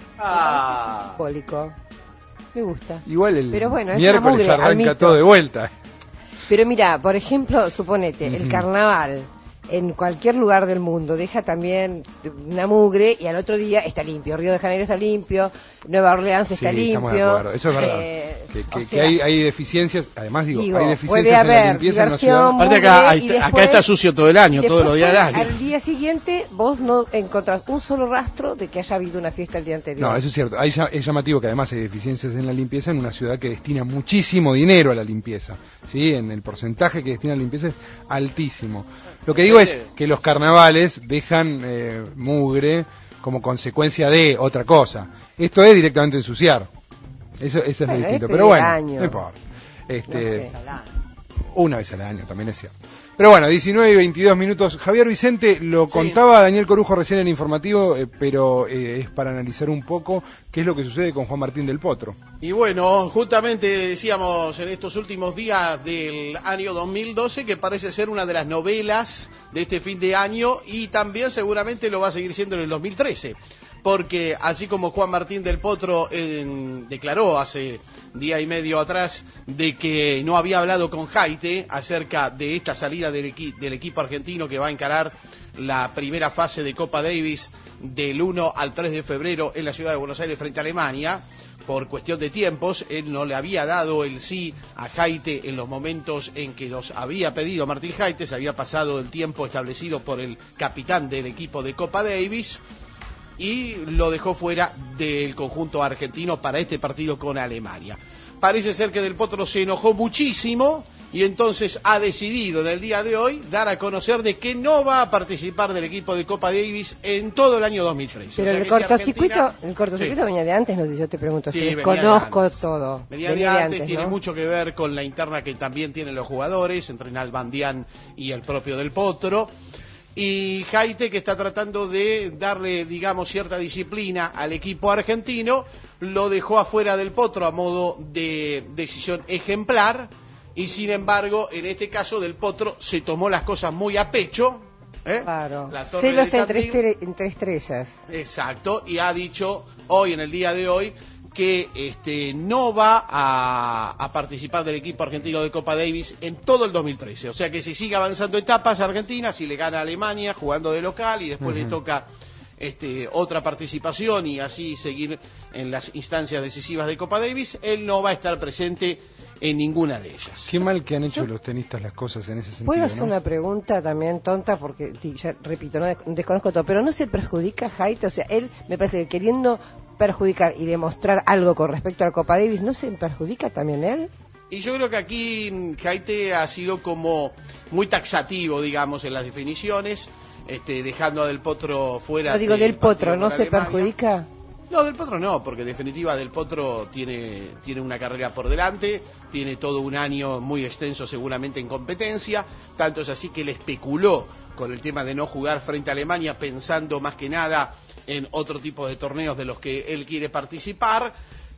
Ah. Simbólico. Me gusta. Igual el Pero bueno, es una miércoles mugre, al arranca mito. todo de vuelta. Pero mira, por ejemplo, suponete, el Ujú. carnaval en cualquier lugar del mundo deja también una mugre y al otro día está limpio. Río de Janeiro está limpio, Nueva Orleans está Sí, estamos de limpio. acuerdo, eso es verdad. Eh, que que- o que sea, hay, hay deficiencias, además digo, digo, hay puede deficiencias en la haber limpieza en la diversión, ciudad. Aparte acá, mugre, hay- y acá después- está sucio todo el año, todos los días del después, año. Al día siguiente vos no encontrás un solo rastro de que haya habido una fiesta el día anterior. No, eso es cierto. Hay, ya- es llamativo que además hay deficiencias en la limpieza en una ciudad que destina muchísimo dinero a la limpieza. ¿Sí? En el porcentaje que destina a la limpieza es altísimo. Lo que digo es que los carnavales dejan eh, mugre como consecuencia de otra cosa. Esto es directamente ensuciar. Eso, eso es Bueno, distinto. es Pero el bueno, año. no importa. Este, No sé. Una vez al año, también es cierto. Pero bueno, diecinueve y veintidós minutos. Javier Vicente, lo contaba Daniel Corujo recién en el informativo, eh, pero eh, es para analizar un poco qué es lo que sucede con Juan Martín del Potro. Y bueno, justamente decíamos en estos últimos días del año dos mil doce que parece ser una de las novelas de este fin de año y también seguramente lo va a seguir siendo en el dos mil trece. Porque así como Juan Martín del Potro en, declaró hace día y medio atrás de que no había hablado con Jaite acerca de esta salida del, equi- del equipo argentino que va a encarar la primera fase de Copa Davis del uno al tres de febrero en la ciudad de Buenos Aires frente a Alemania, por cuestión de tiempos, él no le había dado el sí a Jaite en los momentos en que los había pedido Martín Jaite, se había pasado el tiempo establecido por el capitán del equipo de Copa Davis y lo dejó fuera del conjunto argentino para este partido con Alemania. Parece ser que Del Potro se enojó muchísimo y entonces ha decidido en el día de hoy dar a conocer de que no va a participar del equipo de Copa Davis en todo el año dos mil trece. Pero o sea el que cortocircuito, si Argentina... el cortocircuito Sí. venía de antes, no sé, yo te pregunto, Sí, si venía conozco de antes. todo. Venía de antes, tiene ¿no? mucho que ver con la interna que también tienen los jugadores, entre Nalbandián y el propio Del Potro. Y Jaite, que está tratando de darle, digamos, cierta disciplina al equipo argentino, lo dejó afuera Del Potro a modo de decisión ejemplar. Y sin embargo, en este caso, Del Potro se tomó las cosas muy a pecho. ¿eh? Claro. La Torre Celos del entre, Tandil. estre- entre estrellas. Exacto, y ha dicho hoy, en el día de hoy, que este no va a, a participar del equipo argentino de Copa Davis en todo el dos mil trece. O sea que si sigue avanzando etapas Argentina, si le gana a Alemania jugando de local y después Ujú. le toca este otra participación y así seguir en las instancias decisivas de Copa Davis, él no va a estar presente en ninguna de ellas. Qué mal que han hecho los tenistas las cosas en ese sentido, ¿Puedo hacer ¿no? una pregunta también tonta? Porque, ti- ya repito, no des- desconozco todo, pero ¿no se perjudica Jaite? O sea, él me parece que queriendo perjudicar y demostrar algo con respecto a la Copa Davis, ¿no se perjudica también él? Y yo creo que aquí mm, Jaite ha sido como muy taxativo, digamos, en las definiciones, este, dejando a Del Potro fuera. No digo del del Potro, partido ¿no con se Alemania. perjudica? No, Del Potro no, porque en definitiva Del Potro tiene, tiene una carrera por delante, tiene todo un año muy extenso seguramente en competencia, tanto es así que él especuló con el tema de no jugar frente a Alemania pensando más que nada en otro tipo de torneos de los que él quiere participar.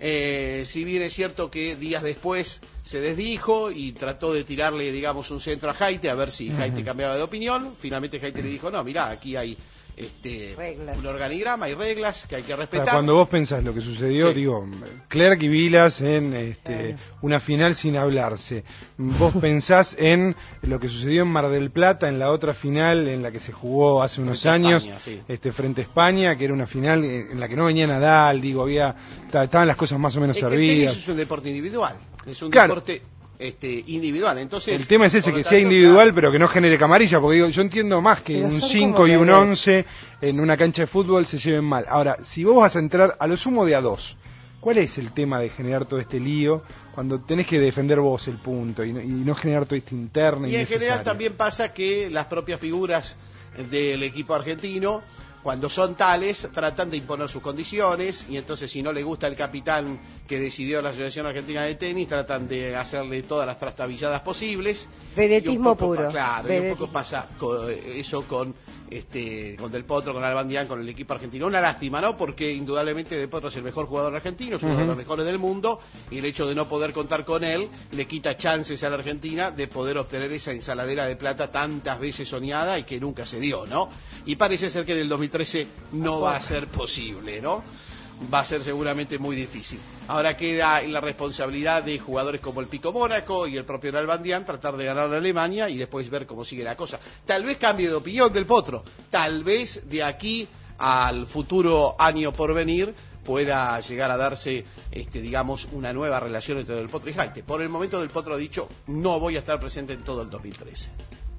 Eh, si bien es cierto que días después se desdijo y trató de tirarle, digamos, un centro a Jaite a ver si Jaite Ujú. cambiaba de opinión, finalmente Jaite le dijo, no, mirá, aquí hay este Reglas. un organigrama, hay reglas que hay que O sea, respetar. cuando vos pensás lo que sucedió, Sí. digo, Clerc y Vilas en este, una final sin hablarse. Vos pensás en lo que sucedió en Mar del Plata, en la otra final en la que se jugó hace unos Frente a años, España, sí. este, frente a España, que era una final en la que no venía Nadal, digo, había ta- estaban las cosas más o menos Es que el tenis servidas. es un deporte individual, es un Claro. deporte este, individual. Entonces, El tema es ese, por que lo sea tanto, individual, claro, pero que no genere camarilla, porque digo, yo entiendo más que Pero un son cinco como y un bebés. once en una cancha de fútbol se lleven mal. Ahora, si vos vas a entrar a lo sumo de a dos, ¿cuál es el tema de generar todo este lío cuando tenés que defender vos el punto y no, y no generar toda esta interna y en general innecesaria? también pasa que las propias figuras del equipo argentino, cuando son tales, tratan de imponer sus condiciones y entonces si no le gusta el capitán que decidió la Asociación Argentina de Tenis, tratan de hacerle todas las trastabilladas posibles. Vedetismo Y un poco puro. pa- claro, y un Vedetismo. poco pasa co- eso con este con Del Potro, con Albandián, con el equipo argentino. Una lástima, ¿no? Porque indudablemente Del Potro es el mejor jugador argentino, es uno de Ujú. los mejores del mundo, y el hecho de no poder contar con él le quita chances a la Argentina de poder obtener esa ensaladera de plata tantas veces soñada y que nunca se dio, ¿no? Y parece ser que en el dos mil trece no va a ser posible, ¿no? Va a ser seguramente muy difícil. Ahora queda en la responsabilidad de jugadores como el Pico Mónaco y el propio Nalbandián tratar de ganar a Alemania y después ver cómo sigue la cosa. Tal vez cambie de opinión Del Potro, tal vez de aquí al futuro año por venir pueda llegar a darse, este, digamos, una nueva relación entre Del Potro y Jaite. Por el momento Del Potro ha dicho, no voy a estar presente en todo el dos mil trece.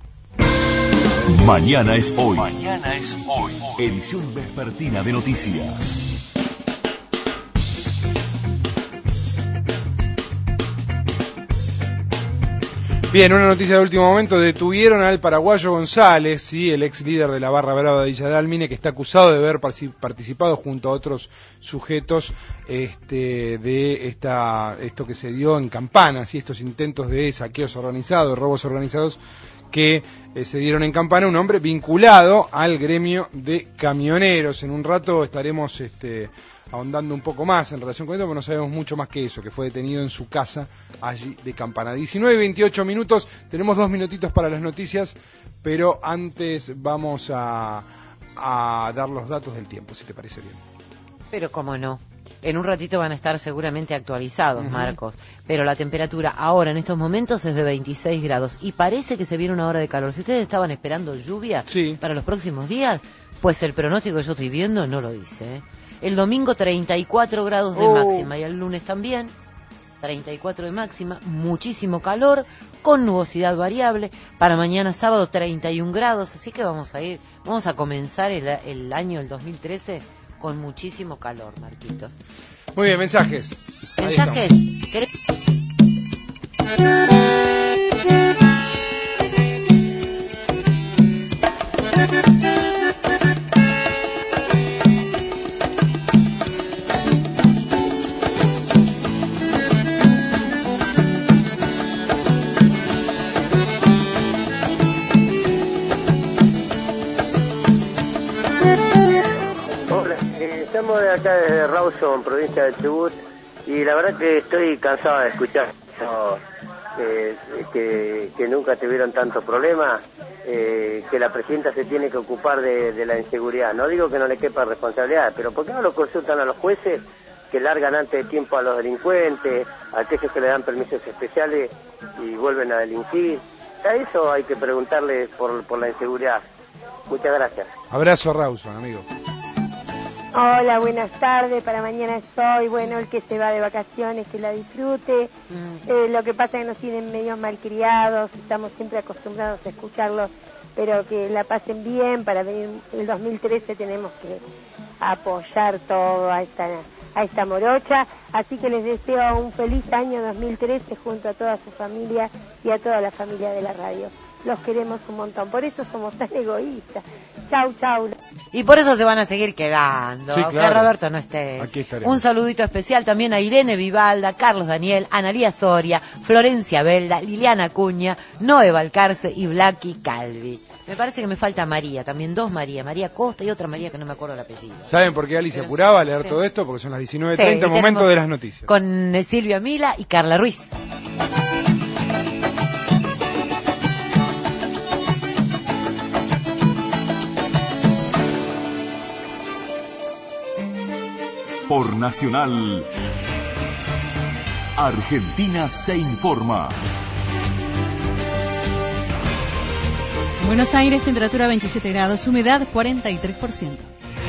Mañana es hoy. Mañana es hoy. Edición vespertina de noticias. Bien, una noticia de último momento: detuvieron al paraguayo González, sí, el ex líder de la barra brava de Villa Dálmine, que está acusado de haber parci- participado junto a otros sujetos este, de esta esto que se dio en Campana, ¿sí? Estos intentos de saqueos organizados, robos organizados que eh, se dieron en Campana, un hombre vinculado al gremio de camioneros. En un rato estaremos este, ahondando un poco más en relación con esto, pero no sabemos mucho más que eso, que fue detenido en su casa allí de Campana. diecinueve y veintiocho minutos, tenemos dos minutitos para las noticias, pero antes vamos a, a dar los datos del tiempo, si te parece bien. Pero cómo no. En un ratito van a estar seguramente actualizados, Ujú. Marcos. Pero la temperatura ahora, en estos momentos, es de veintiséis grados. Y parece que se viene una hora de calor. Si ustedes estaban esperando lluvia Sí. para los próximos días, pues el pronóstico que yo estoy viendo no lo dice. ¿eh? El domingo treinta y cuatro grados de Oh. máxima. Y el lunes también treinta y cuatro de máxima. Muchísimo calor, con nubosidad variable. Para mañana sábado treinta y un grados. Así que vamos a ir, vamos a comenzar el, el año del dos mil trece con muchísimo calor, Marquitos. Muy bien, mensajes. Ahí ¿Mensajes? estamos. ¿Querés- Hola, eh, estamos de acá desde Rawson, provincia de Chubut, y la verdad que estoy cansado de escuchar eso, eh, que, que nunca tuvieron tantos problemas, eh, que la presidenta se tiene que ocupar de, de la inseguridad. No digo que no le quepa responsabilidad, pero ¿por qué no lo consultan a los jueces que largan antes de tiempo a los delincuentes, a aquellos que le dan permisos especiales y vuelven a delinquir? A eso hay que preguntarles por, por la inseguridad. Muchas gracias. Abrazo a Rawson, amigo. Hola, buenas tardes. Para mañana estoy. Bueno, el que se va de vacaciones, que la disfrute. Mm. Eh, lo que pasa es que nos tienen medio malcriados. Estamos siempre acostumbrados a escucharlos, pero que la pasen bien. Para venir el dos mil trece tenemos que apoyar todo a esta, a esta morocha. Así que les deseo un feliz año dos mil trece junto a toda su familia y a toda la familia de la radio. Los queremos un montón, por eso somos tan egoístas. Chau, chau. Y por eso se van a seguir quedando, Sí, aunque claro. Roberto no esté. Aquí estaremos. Un saludito especial también a Irene Vivalda, Carlos Daniel, Analía Soria, Florencia Belda, Liliana Acuña, Noé Balcarce y Blacky Calvi. Me parece que me falta María, también dos María, María Costa y otra María que no me acuerdo el apellido. ¿Saben por qué Ali se Pero apuraba a sí, leer sí. todo esto? Porque son las diecinueve Sí, treinta, y momento tenemos de las noticias. Con eh, Silvia Mila y Carla Ruiz. Por Nacional, Argentina se informa. En Buenos Aires, temperatura veintisiete grados, humedad cuarenta y tres por ciento.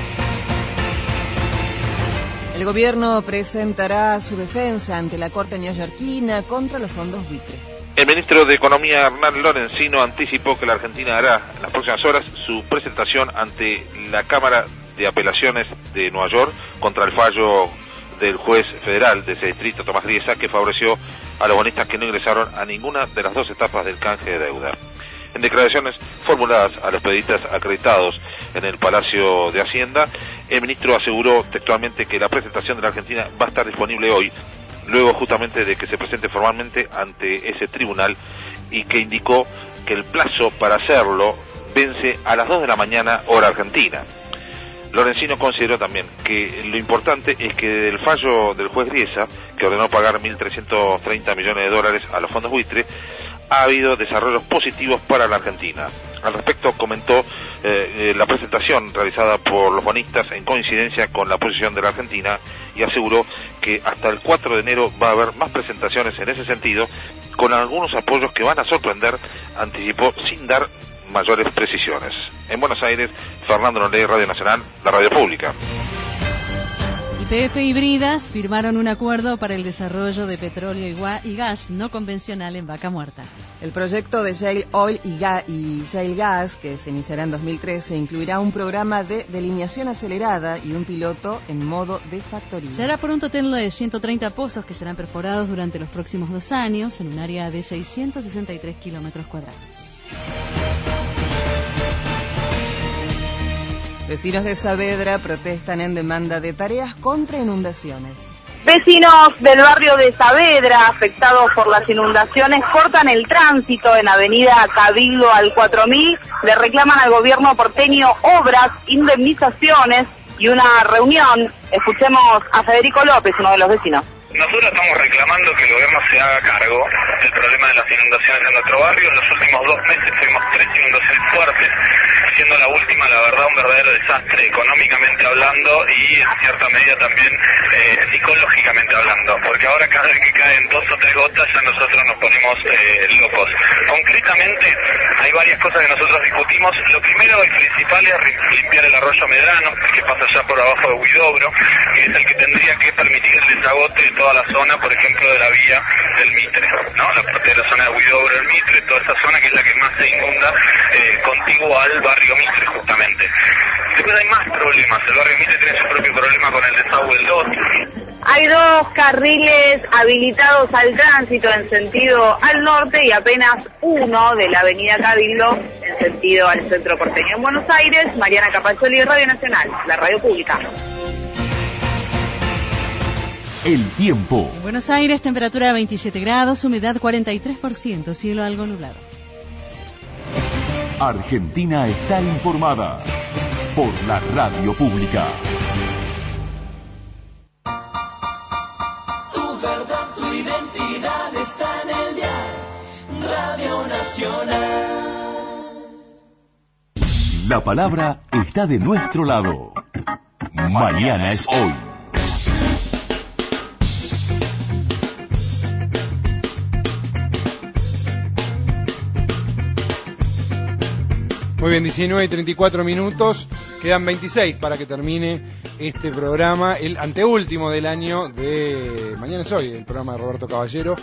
El gobierno presentará su defensa ante la Corte neoyorquina contra los fondos buitre. El ministro de Economía, Hernán Lorenzino, anticipó que la Argentina hará en las próximas horas su presentación ante la Cámara de Apelaciones de Nueva York contra el fallo del juez federal de ese distrito, Tomás Griesa, que favoreció a los bonistas que no ingresaron a ninguna de las dos etapas del canje de deuda. En declaraciones formuladas a los periodistas acreditados en el Palacio de Hacienda, el ministro aseguró textualmente que la presentación de la Argentina va a estar disponible hoy, luego justamente de que se presente formalmente ante ese tribunal, y que indicó que el plazo para hacerlo vence a las dos de la mañana, hora argentina. Lorenzino consideró también que lo importante es que del fallo del juez Griesa, que ordenó pagar mil trescientos treinta millones de dólares a los fondos buitre, ha habido desarrollos positivos para la Argentina. Al respecto comentó eh, eh, la presentación realizada por los bonistas en coincidencia con la posición de la Argentina, y aseguró que hasta el cuatro de enero va a haber más presentaciones en ese sentido, con algunos apoyos que van a sorprender, anticipó sin dar mayores precisiones. En Buenos Aires, Fernando Nolé, Radio Nacional, la radio pública. Y P F y Bridas firmaron un acuerdo para el desarrollo de petróleo y, gua- y gas no convencional en Vaca Muerta. El proyecto de Shale Oil y, Ga- y Shale Gas, que se iniciará en dos mil trece, incluirá un programa de delineación acelerada y un piloto en modo de factoría. Será por un total de ciento treinta pozos que serán perforados durante los próximos dos años en un área de seiscientos sesenta y tres kilómetros cuadrados. Vecinos de Saavedra protestan en demanda de tareas contra inundaciones. Vecinos del barrio de Saavedra, afectados por las inundaciones, cortan el tránsito en avenida Cabildo al cuatro mil, le reclaman al gobierno porteño obras, indemnizaciones y una reunión. Escuchemos a Federico López, uno de los vecinos. Nosotros estamos reclamando que el gobierno se haga cargo del problema de las inundaciones en nuestro barrio. En los últimos dos meses tuvimos tres inundaciones fuertes, siendo la última, la verdad, un verdadero desastre económicamente hablando y en cierta medida también eh, psicológicamente hablando, porque ahora cada vez que caen dos o tres gotas ya nosotros nos ponemos eh, locos. Concretamente, hay varias cosas que nosotros discutimos. Lo primero y principal es limpiar el arroyo Medrano, que pasa ya por abajo de Huidobro, que es el que tendría que permitir el desagote de toda la zona, por ejemplo, de la vía del Mitre, ¿no? La parte de la zona de Huidobro, el Mitre, toda esa zona que es la que más se inunda, eh, contiguo al barrio Mitre, justamente. Después hay más problemas. El barrio Mitre tiene su propio problema con el desagüe del dos. Hay dos carriles habilitados al tránsito en sentido al norte y apenas uno de la avenida Cabildo en sentido al centro porteño. En Buenos Aires, Mariana Capaccioli, Radio Nacional, la radio pública. El tiempo. En Buenos Aires, temperatura veintisiete grados, humedad cuarenta y tres por ciento, cielo algo nublado. Argentina está informada. por la radio pública. Tu verdad, tu identidad está en el dial Radio Nacional. La palabra está de nuestro lado. Mañana es hoy. Muy bien, diecinueve y treinta y cuatro minutos, quedan veintiséis para que termine este programa, el anteúltimo del año de Mañana es Hoy, el programa de Roberto Caballero,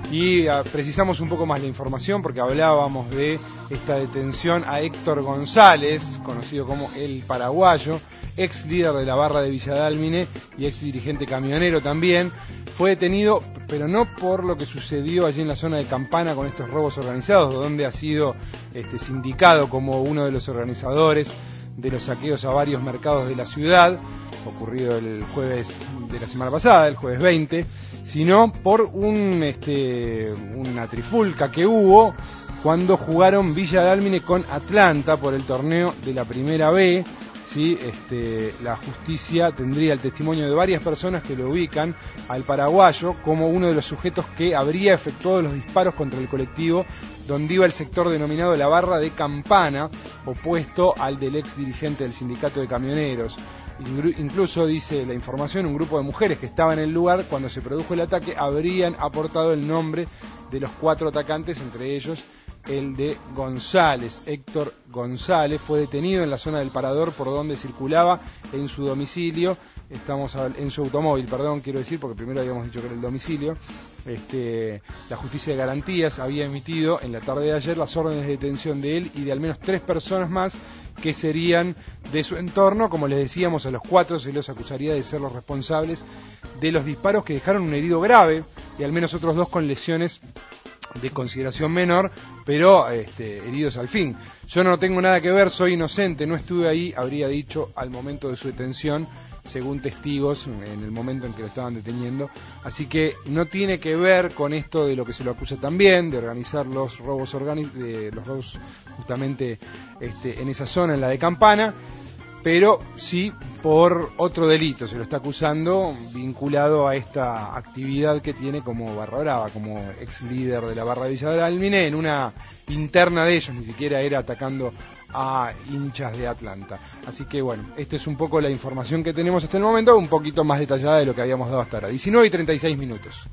y uh, precisamos un poco más la información porque hablábamos de esta detención a Héctor González, conocido como El Paraguayo, ex líder de la barra de Villa Dálmine y ex dirigente camionero también. Fue detenido, pero no por lo que sucedió allí en la zona de Campana con estos robos organizados, donde ha sido este, sindicado como uno de los organizadores de los saqueos a varios mercados de la ciudad, ocurrido el jueves de la semana pasada, el jueves veinte, sino por un este, una trifulca que hubo cuando jugaron Villa Dálmine con Atlanta por el torneo de la Primera B. Sí, este, la justicia tendría el testimonio de varias personas que lo ubican al paraguayo como uno de los sujetos que habría efectuado los disparos contra el colectivo donde iba el sector denominado la Barra de Campana, opuesto al del ex dirigente del sindicato de camioneros. Incluso, dice la información, un grupo de mujeres que estaba en el lugar cuando se produjo el ataque habrían aportado el nombre de los cuatro atacantes, entre ellos el de González. Héctor González fue detenido en la zona del Parador por donde circulaba en su domicilio, estamos en su automóvil, perdón, quiero decir, porque primero habíamos dicho que era el domicilio. Este, la Justicia de Garantías había emitido en la tarde de ayer las órdenes de detención de él y de al menos tres personas más que serían de su entorno. Como les decíamos, a los cuatro se los acusaría de ser los responsables de los disparos que dejaron un herido grave y al menos otros dos con lesiones de consideración menor, pero este, heridos al fin. Yo no tengo nada que ver, soy inocente, no estuve ahí, habría dicho al momento de su detención, según testigos en el momento en que lo estaban deteniendo. Así que no tiene que ver con esto de lo que se lo acusa también, de organizar los robos organi- de los robos justamente este, en esa zona, en la de Campana, pero sí por otro delito, se lo está acusando vinculado a esta actividad que tiene como Barra Brava, como ex líder de la Barra de Villa Dálmine, en una interna de ellos, ni siquiera era atacando a hinchas de Atlanta. Así que bueno, esta es un poco la información que tenemos hasta el momento, un poquito más detallada de lo que habíamos dado hasta ahora. diecinueve y treinta y seis minutos.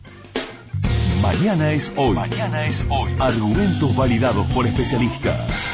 Mañana es hoy. Mañana es hoy. Argumentos validados por especialistas.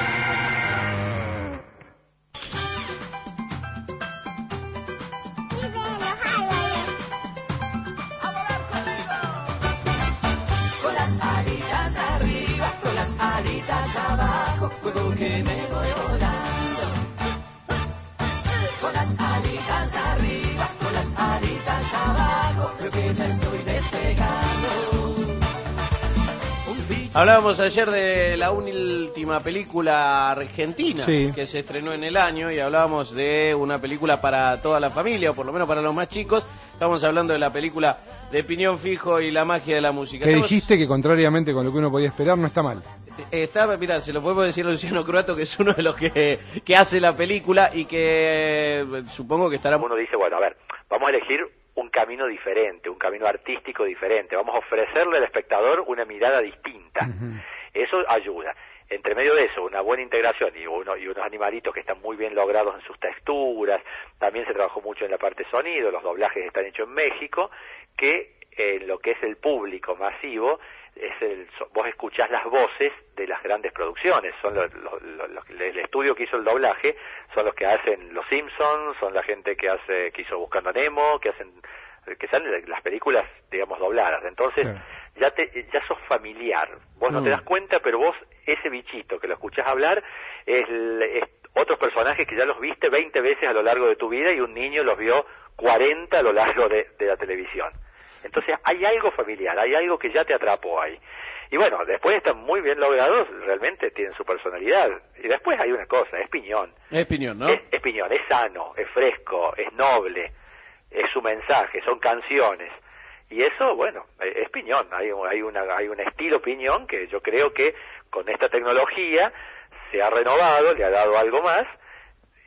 Hablábamos ayer de la última película argentina sí. que se estrenó en el año y hablábamos de una película para toda la familia, o por lo menos para los más chicos. Estamos hablando de la película de Piñón Fijo y la magia de la música. Que Estamos... dijiste que contrariamente con lo que uno podía esperar no está mal. Está, mira, se lo podemos decir a Luciano Croato, que es uno de los que, que hace la película y que eh, supongo que estará... Uno dice, bueno, a ver, vamos a elegir un camino diferente, un camino artístico diferente, vamos a ofrecerle al espectador una mirada distinta. Uh-huh. Eso ayuda. Entre medio de eso, una buena integración y, uno, y unos animalitos que están muy bien logrados en sus texturas. También se trabajó mucho en la parte sonido, los doblajes están hechos en México, que en lo que es el público masivo, es el, vos escuchás las voces de las grandes producciones, son los, los, los, los, el estudio que hizo el doblaje, son los que hacen Los Simpsons, son la gente que hace que hizo Buscando a Nemo, que hacen que salen las películas, digamos, dobladas. Entonces, claro. ya te ya sos familiar. Vos mm. no te das cuenta, pero vos, ese bichito que lo escuchás hablar, es, es otros personajes que ya los viste veinte veces a lo largo de tu vida y un niño los vio cuarenta a lo largo de, de la televisión. Entonces, hay algo familiar, hay algo que ya te atrapó ahí. Y bueno, después están muy bien logrados, realmente tienen su personalidad. Y después hay una cosa, es Piñón. Es Piñón, ¿no? Es, es Piñón, es sano, es fresco, es noble, es su mensaje, son canciones. Y eso, bueno, es Piñón. Hay, hay, una, hay un estilo Piñón que yo creo que con esta tecnología se ha renovado, le ha dado algo más.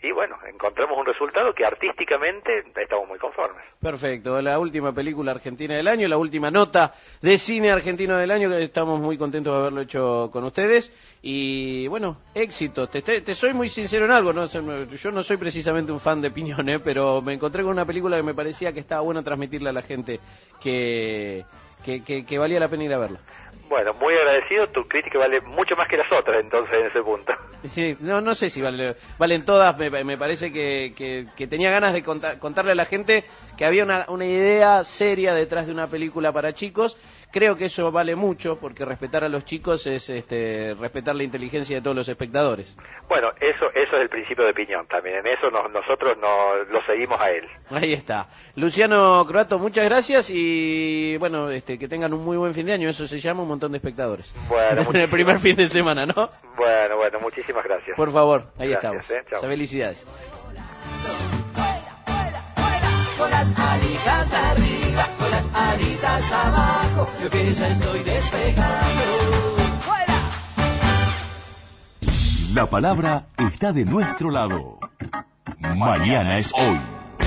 y bueno, encontramos un resultado que artísticamente estamos muy conformes. Perfecto, la última película argentina del año, la última nota de cine argentino del año, que estamos muy contentos de haberlo hecho con ustedes, y bueno, éxito. Te, te, te soy muy sincero en algo, ¿no? Yo no soy precisamente un fan de Piñón, ¿eh? Pero me encontré con una película que me parecía que estaba bueno transmitirle a la gente, que, que, que, que valía la pena ir a verla. Bueno, muy agradecido, tu crítica vale mucho más que las otras, entonces, en ese punto. Sí, no, no sé si vale, valen todas, me, me parece que, que, que tenía ganas de contar, contarle a la gente que había una, una idea seria detrás de una película para chicos. Creo que eso vale mucho, porque respetar a los chicos es este, respetar la inteligencia de todos los espectadores. Bueno, eso eso es el principio de Piñón también, en eso nos, nosotros nos, lo seguimos a él. Ahí está. Luciano Croato, muchas gracias y bueno, este, que tengan un muy buen fin de año, eso se llama un montón de espectadores. Bueno, en el primer fin de semana, ¿no? Bueno, bueno, muchísimas gracias. Por favor, ahí gracias, estamos. Eh, felicidades. Con las alitas arriba, con las alitas abajo, yo que ya estoy despegando. ¡Fuera! La palabra está de nuestro lado. Mañana es hoy.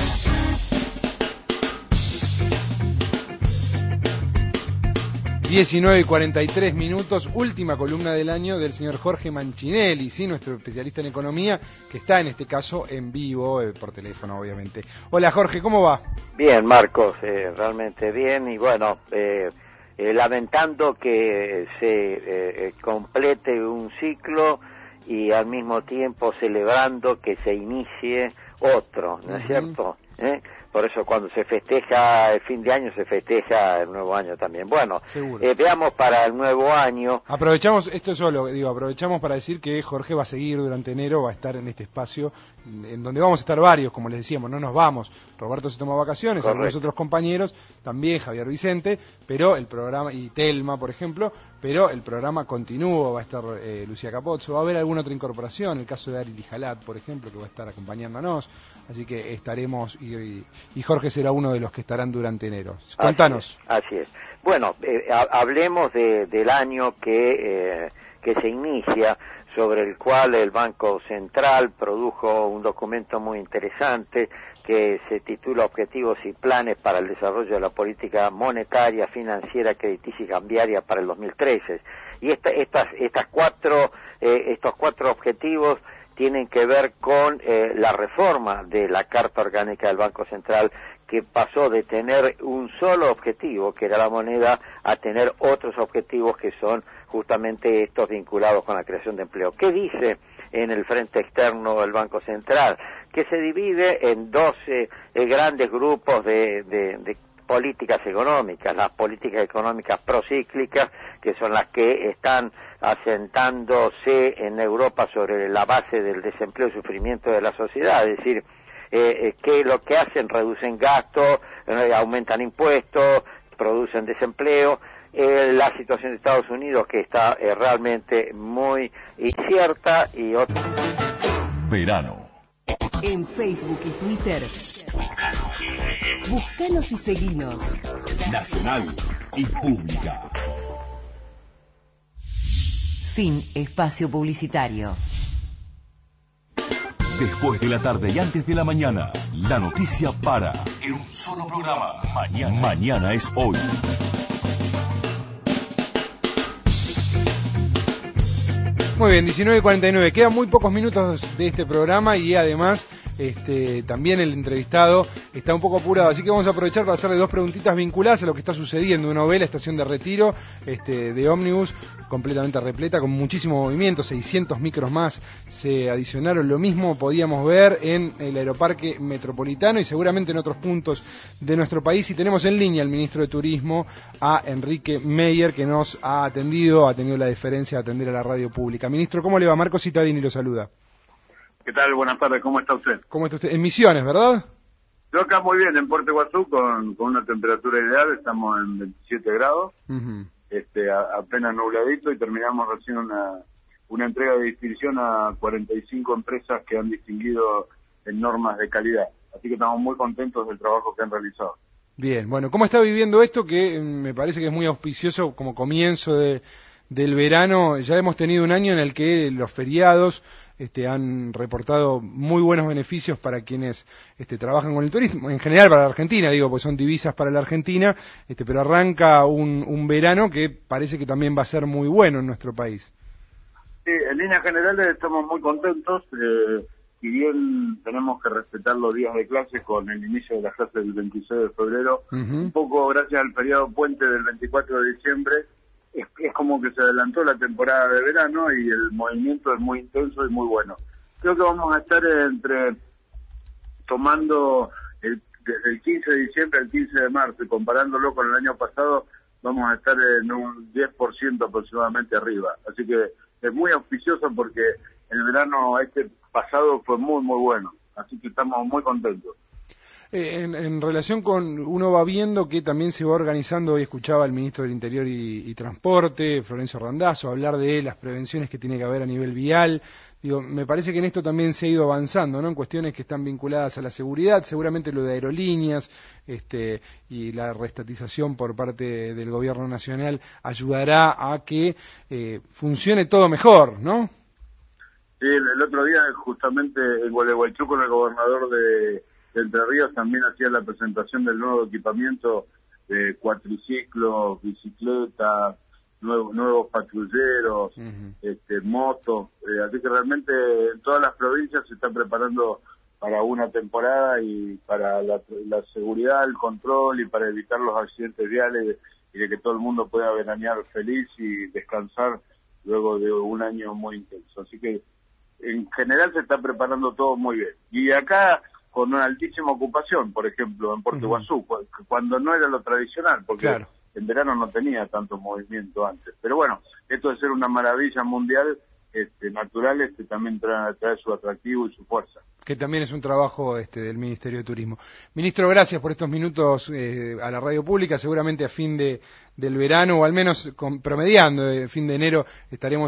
diecinueve y cuarenta y tres minutos, última columna del año del señor Jorge Manchinelli, ¿sí? Nuestro especialista en economía, que está en este caso en vivo, eh, por teléfono obviamente. Hola Jorge, ¿cómo va? Bien, Marcos, eh, realmente bien, y bueno, eh, eh, lamentando que se eh, complete un ciclo y al mismo tiempo celebrando que se inicie otro, ¿no es uh-huh. cierto? ¿Eh? Por eso cuando se festeja el fin de año, se festeja el nuevo año también. Bueno, eh, veamos para el nuevo año. Aprovechamos, esto solo, digo, aprovechamos para decir que Jorge va a seguir durante enero, va a estar en este espacio, en donde vamos a estar varios, como les decíamos, no nos vamos. Roberto se toma vacaciones, Correcto. Algunos otros compañeros, también Javier Vicente, pero el programa, y Telma, por ejemplo, pero el programa continúa, va a estar eh, Lucía Capozzo, va a haber alguna otra incorporación, el caso de Ari Lijalat, por ejemplo, que va a estar acompañándonos. Así que estaremos, y, y, y Jorge será uno de los que estarán durante enero. Contanos. Así es. Así es. Bueno, eh, hablemos de, del año que, eh, que se inicia, sobre el cual el Banco Central produjo un documento muy interesante que se titula Objetivos y Planes para el Desarrollo de la Política Monetaria, Financiera, Crediticia y Cambiaria para el dos mil trece. Y esta, estas, estas cuatro, eh, estos cuatro objetivos tienen que ver con eh, la reforma de la Carta Orgánica del Banco Central, que pasó de tener un solo objetivo, que era la moneda, a tener otros objetivos que son justamente estos vinculados con la creación de empleo. ¿Qué dice en el frente externo del Banco Central? Que se divide en doce eh, grandes grupos de, de, de políticas económicas, las políticas económicas procíclicas, que son las que están asentándose en Europa sobre la base del desempleo y sufrimiento de la sociedad, es decir, eh, que lo que hacen, reducen gastos, eh, aumentan impuestos, producen desempleo. Eh, la situación de Estados Unidos, que está eh, realmente muy incierta, y otro. Verano. En Facebook y Twitter, búscanos y seguinos. Nacional y Pública. Fin espacio publicitario. Después de la tarde y antes de la mañana, la noticia para en un solo programa. Mañana, mañana es hoy. Muy bien, diecinueve cuarenta y nueve. Quedan muy pocos minutos de este programa y además este, también el entrevistado está un poco apurado. Así que vamos a aprovechar para hacerle dos preguntitas vinculadas a lo que está sucediendo. Uno ve la estación de retiro este, de ómnibus completamente repleta, con muchísimo movimiento, seiscientos micros más se adicionaron. Lo mismo podíamos ver en el Aeroparque Metropolitano y seguramente en otros puntos de nuestro país. Y tenemos en línea al ministro de Turismo, a Enrique Meyer, que nos ha atendido, ha tenido la deferencia de atender a la radio pública. Ministro, ¿cómo le va? Marco Citadini lo saluda. ¿Qué tal? Buenas tardes, ¿cómo está usted? ¿Cómo está usted? En Misiones, ¿verdad? Yo acá muy bien, en Puerto Iguazú, con, con una temperatura ideal, estamos en veintisiete grados, uh-huh. este, a, apenas nubladito, y terminamos recién una, una entrega de distinción a cuarenta y cinco empresas que han distinguido en normas de calidad. Así que estamos muy contentos del trabajo que han realizado. Bien, bueno, ¿cómo está viviendo esto que me parece que es muy auspicioso como comienzo de... del verano, ya hemos tenido un año en el que los feriados este, han reportado muy buenos beneficios para quienes este, trabajan con el turismo, en general para la Argentina, digo, porque son divisas para la Argentina, este, pero arranca un, un verano que parece que también va a ser muy bueno en nuestro país. Sí, en líneas generales estamos muy contentos, eh, si bien tenemos que respetar los días de clase con el inicio de las clases del veintiséis de febrero, uh-huh. un poco gracias al feriado puente del veinticuatro de diciembre, es, es como que se adelantó la temporada de verano y el movimiento es muy intenso y muy bueno. Creo que vamos a estar entre tomando el, desde el quince de diciembre al quince de marzo y comparándolo con el año pasado, vamos a estar en un diez por ciento aproximadamente arriba. Así que es muy auspicioso porque el verano este pasado fue muy, muy bueno. Así que estamos muy contentos. Eh, en, en relación con, uno va viendo que también se va organizando, hoy escuchaba al ministro del Interior y, y Transporte, Florencio Randazzo, hablar de las prevenciones que tiene que haber a nivel vial. Digo, me parece que en esto también se ha ido avanzando, ¿no? En cuestiones que están vinculadas a la seguridad, seguramente lo de aerolíneas, este, y la reestatización por parte del gobierno nacional ayudará a que eh, funcione todo mejor, ¿no? Sí, el, el otro día justamente en Gualeguaychú con el gobernador de de Entre Ríos también hacía la presentación del nuevo equipamiento de cuatriciclos, bicicletas, nuevos, nuevos patrulleros, uh-huh. este, motos, eh, así que realmente en todas las provincias se están preparando para una temporada y para la, la seguridad, el control y para evitar los accidentes viales y de que todo el mundo pueda veranear feliz y descansar luego de un año muy intenso. Así que en general se está preparando todo muy bien. Y acá con una altísima ocupación, por ejemplo, en Puerto Iguazú, uh-huh. cuando no era lo tradicional, porque claro. en verano no tenía tanto movimiento antes. Pero bueno, esto de ser una maravilla mundial, este, natural, este, también trae, trae su atractivo y su fuerza. Que también es un trabajo este, del Ministerio de Turismo. Ministro, gracias por estos minutos eh, a la radio pública. Seguramente a fin de del verano, o al menos con, promediando, eh, fin de enero, estaremos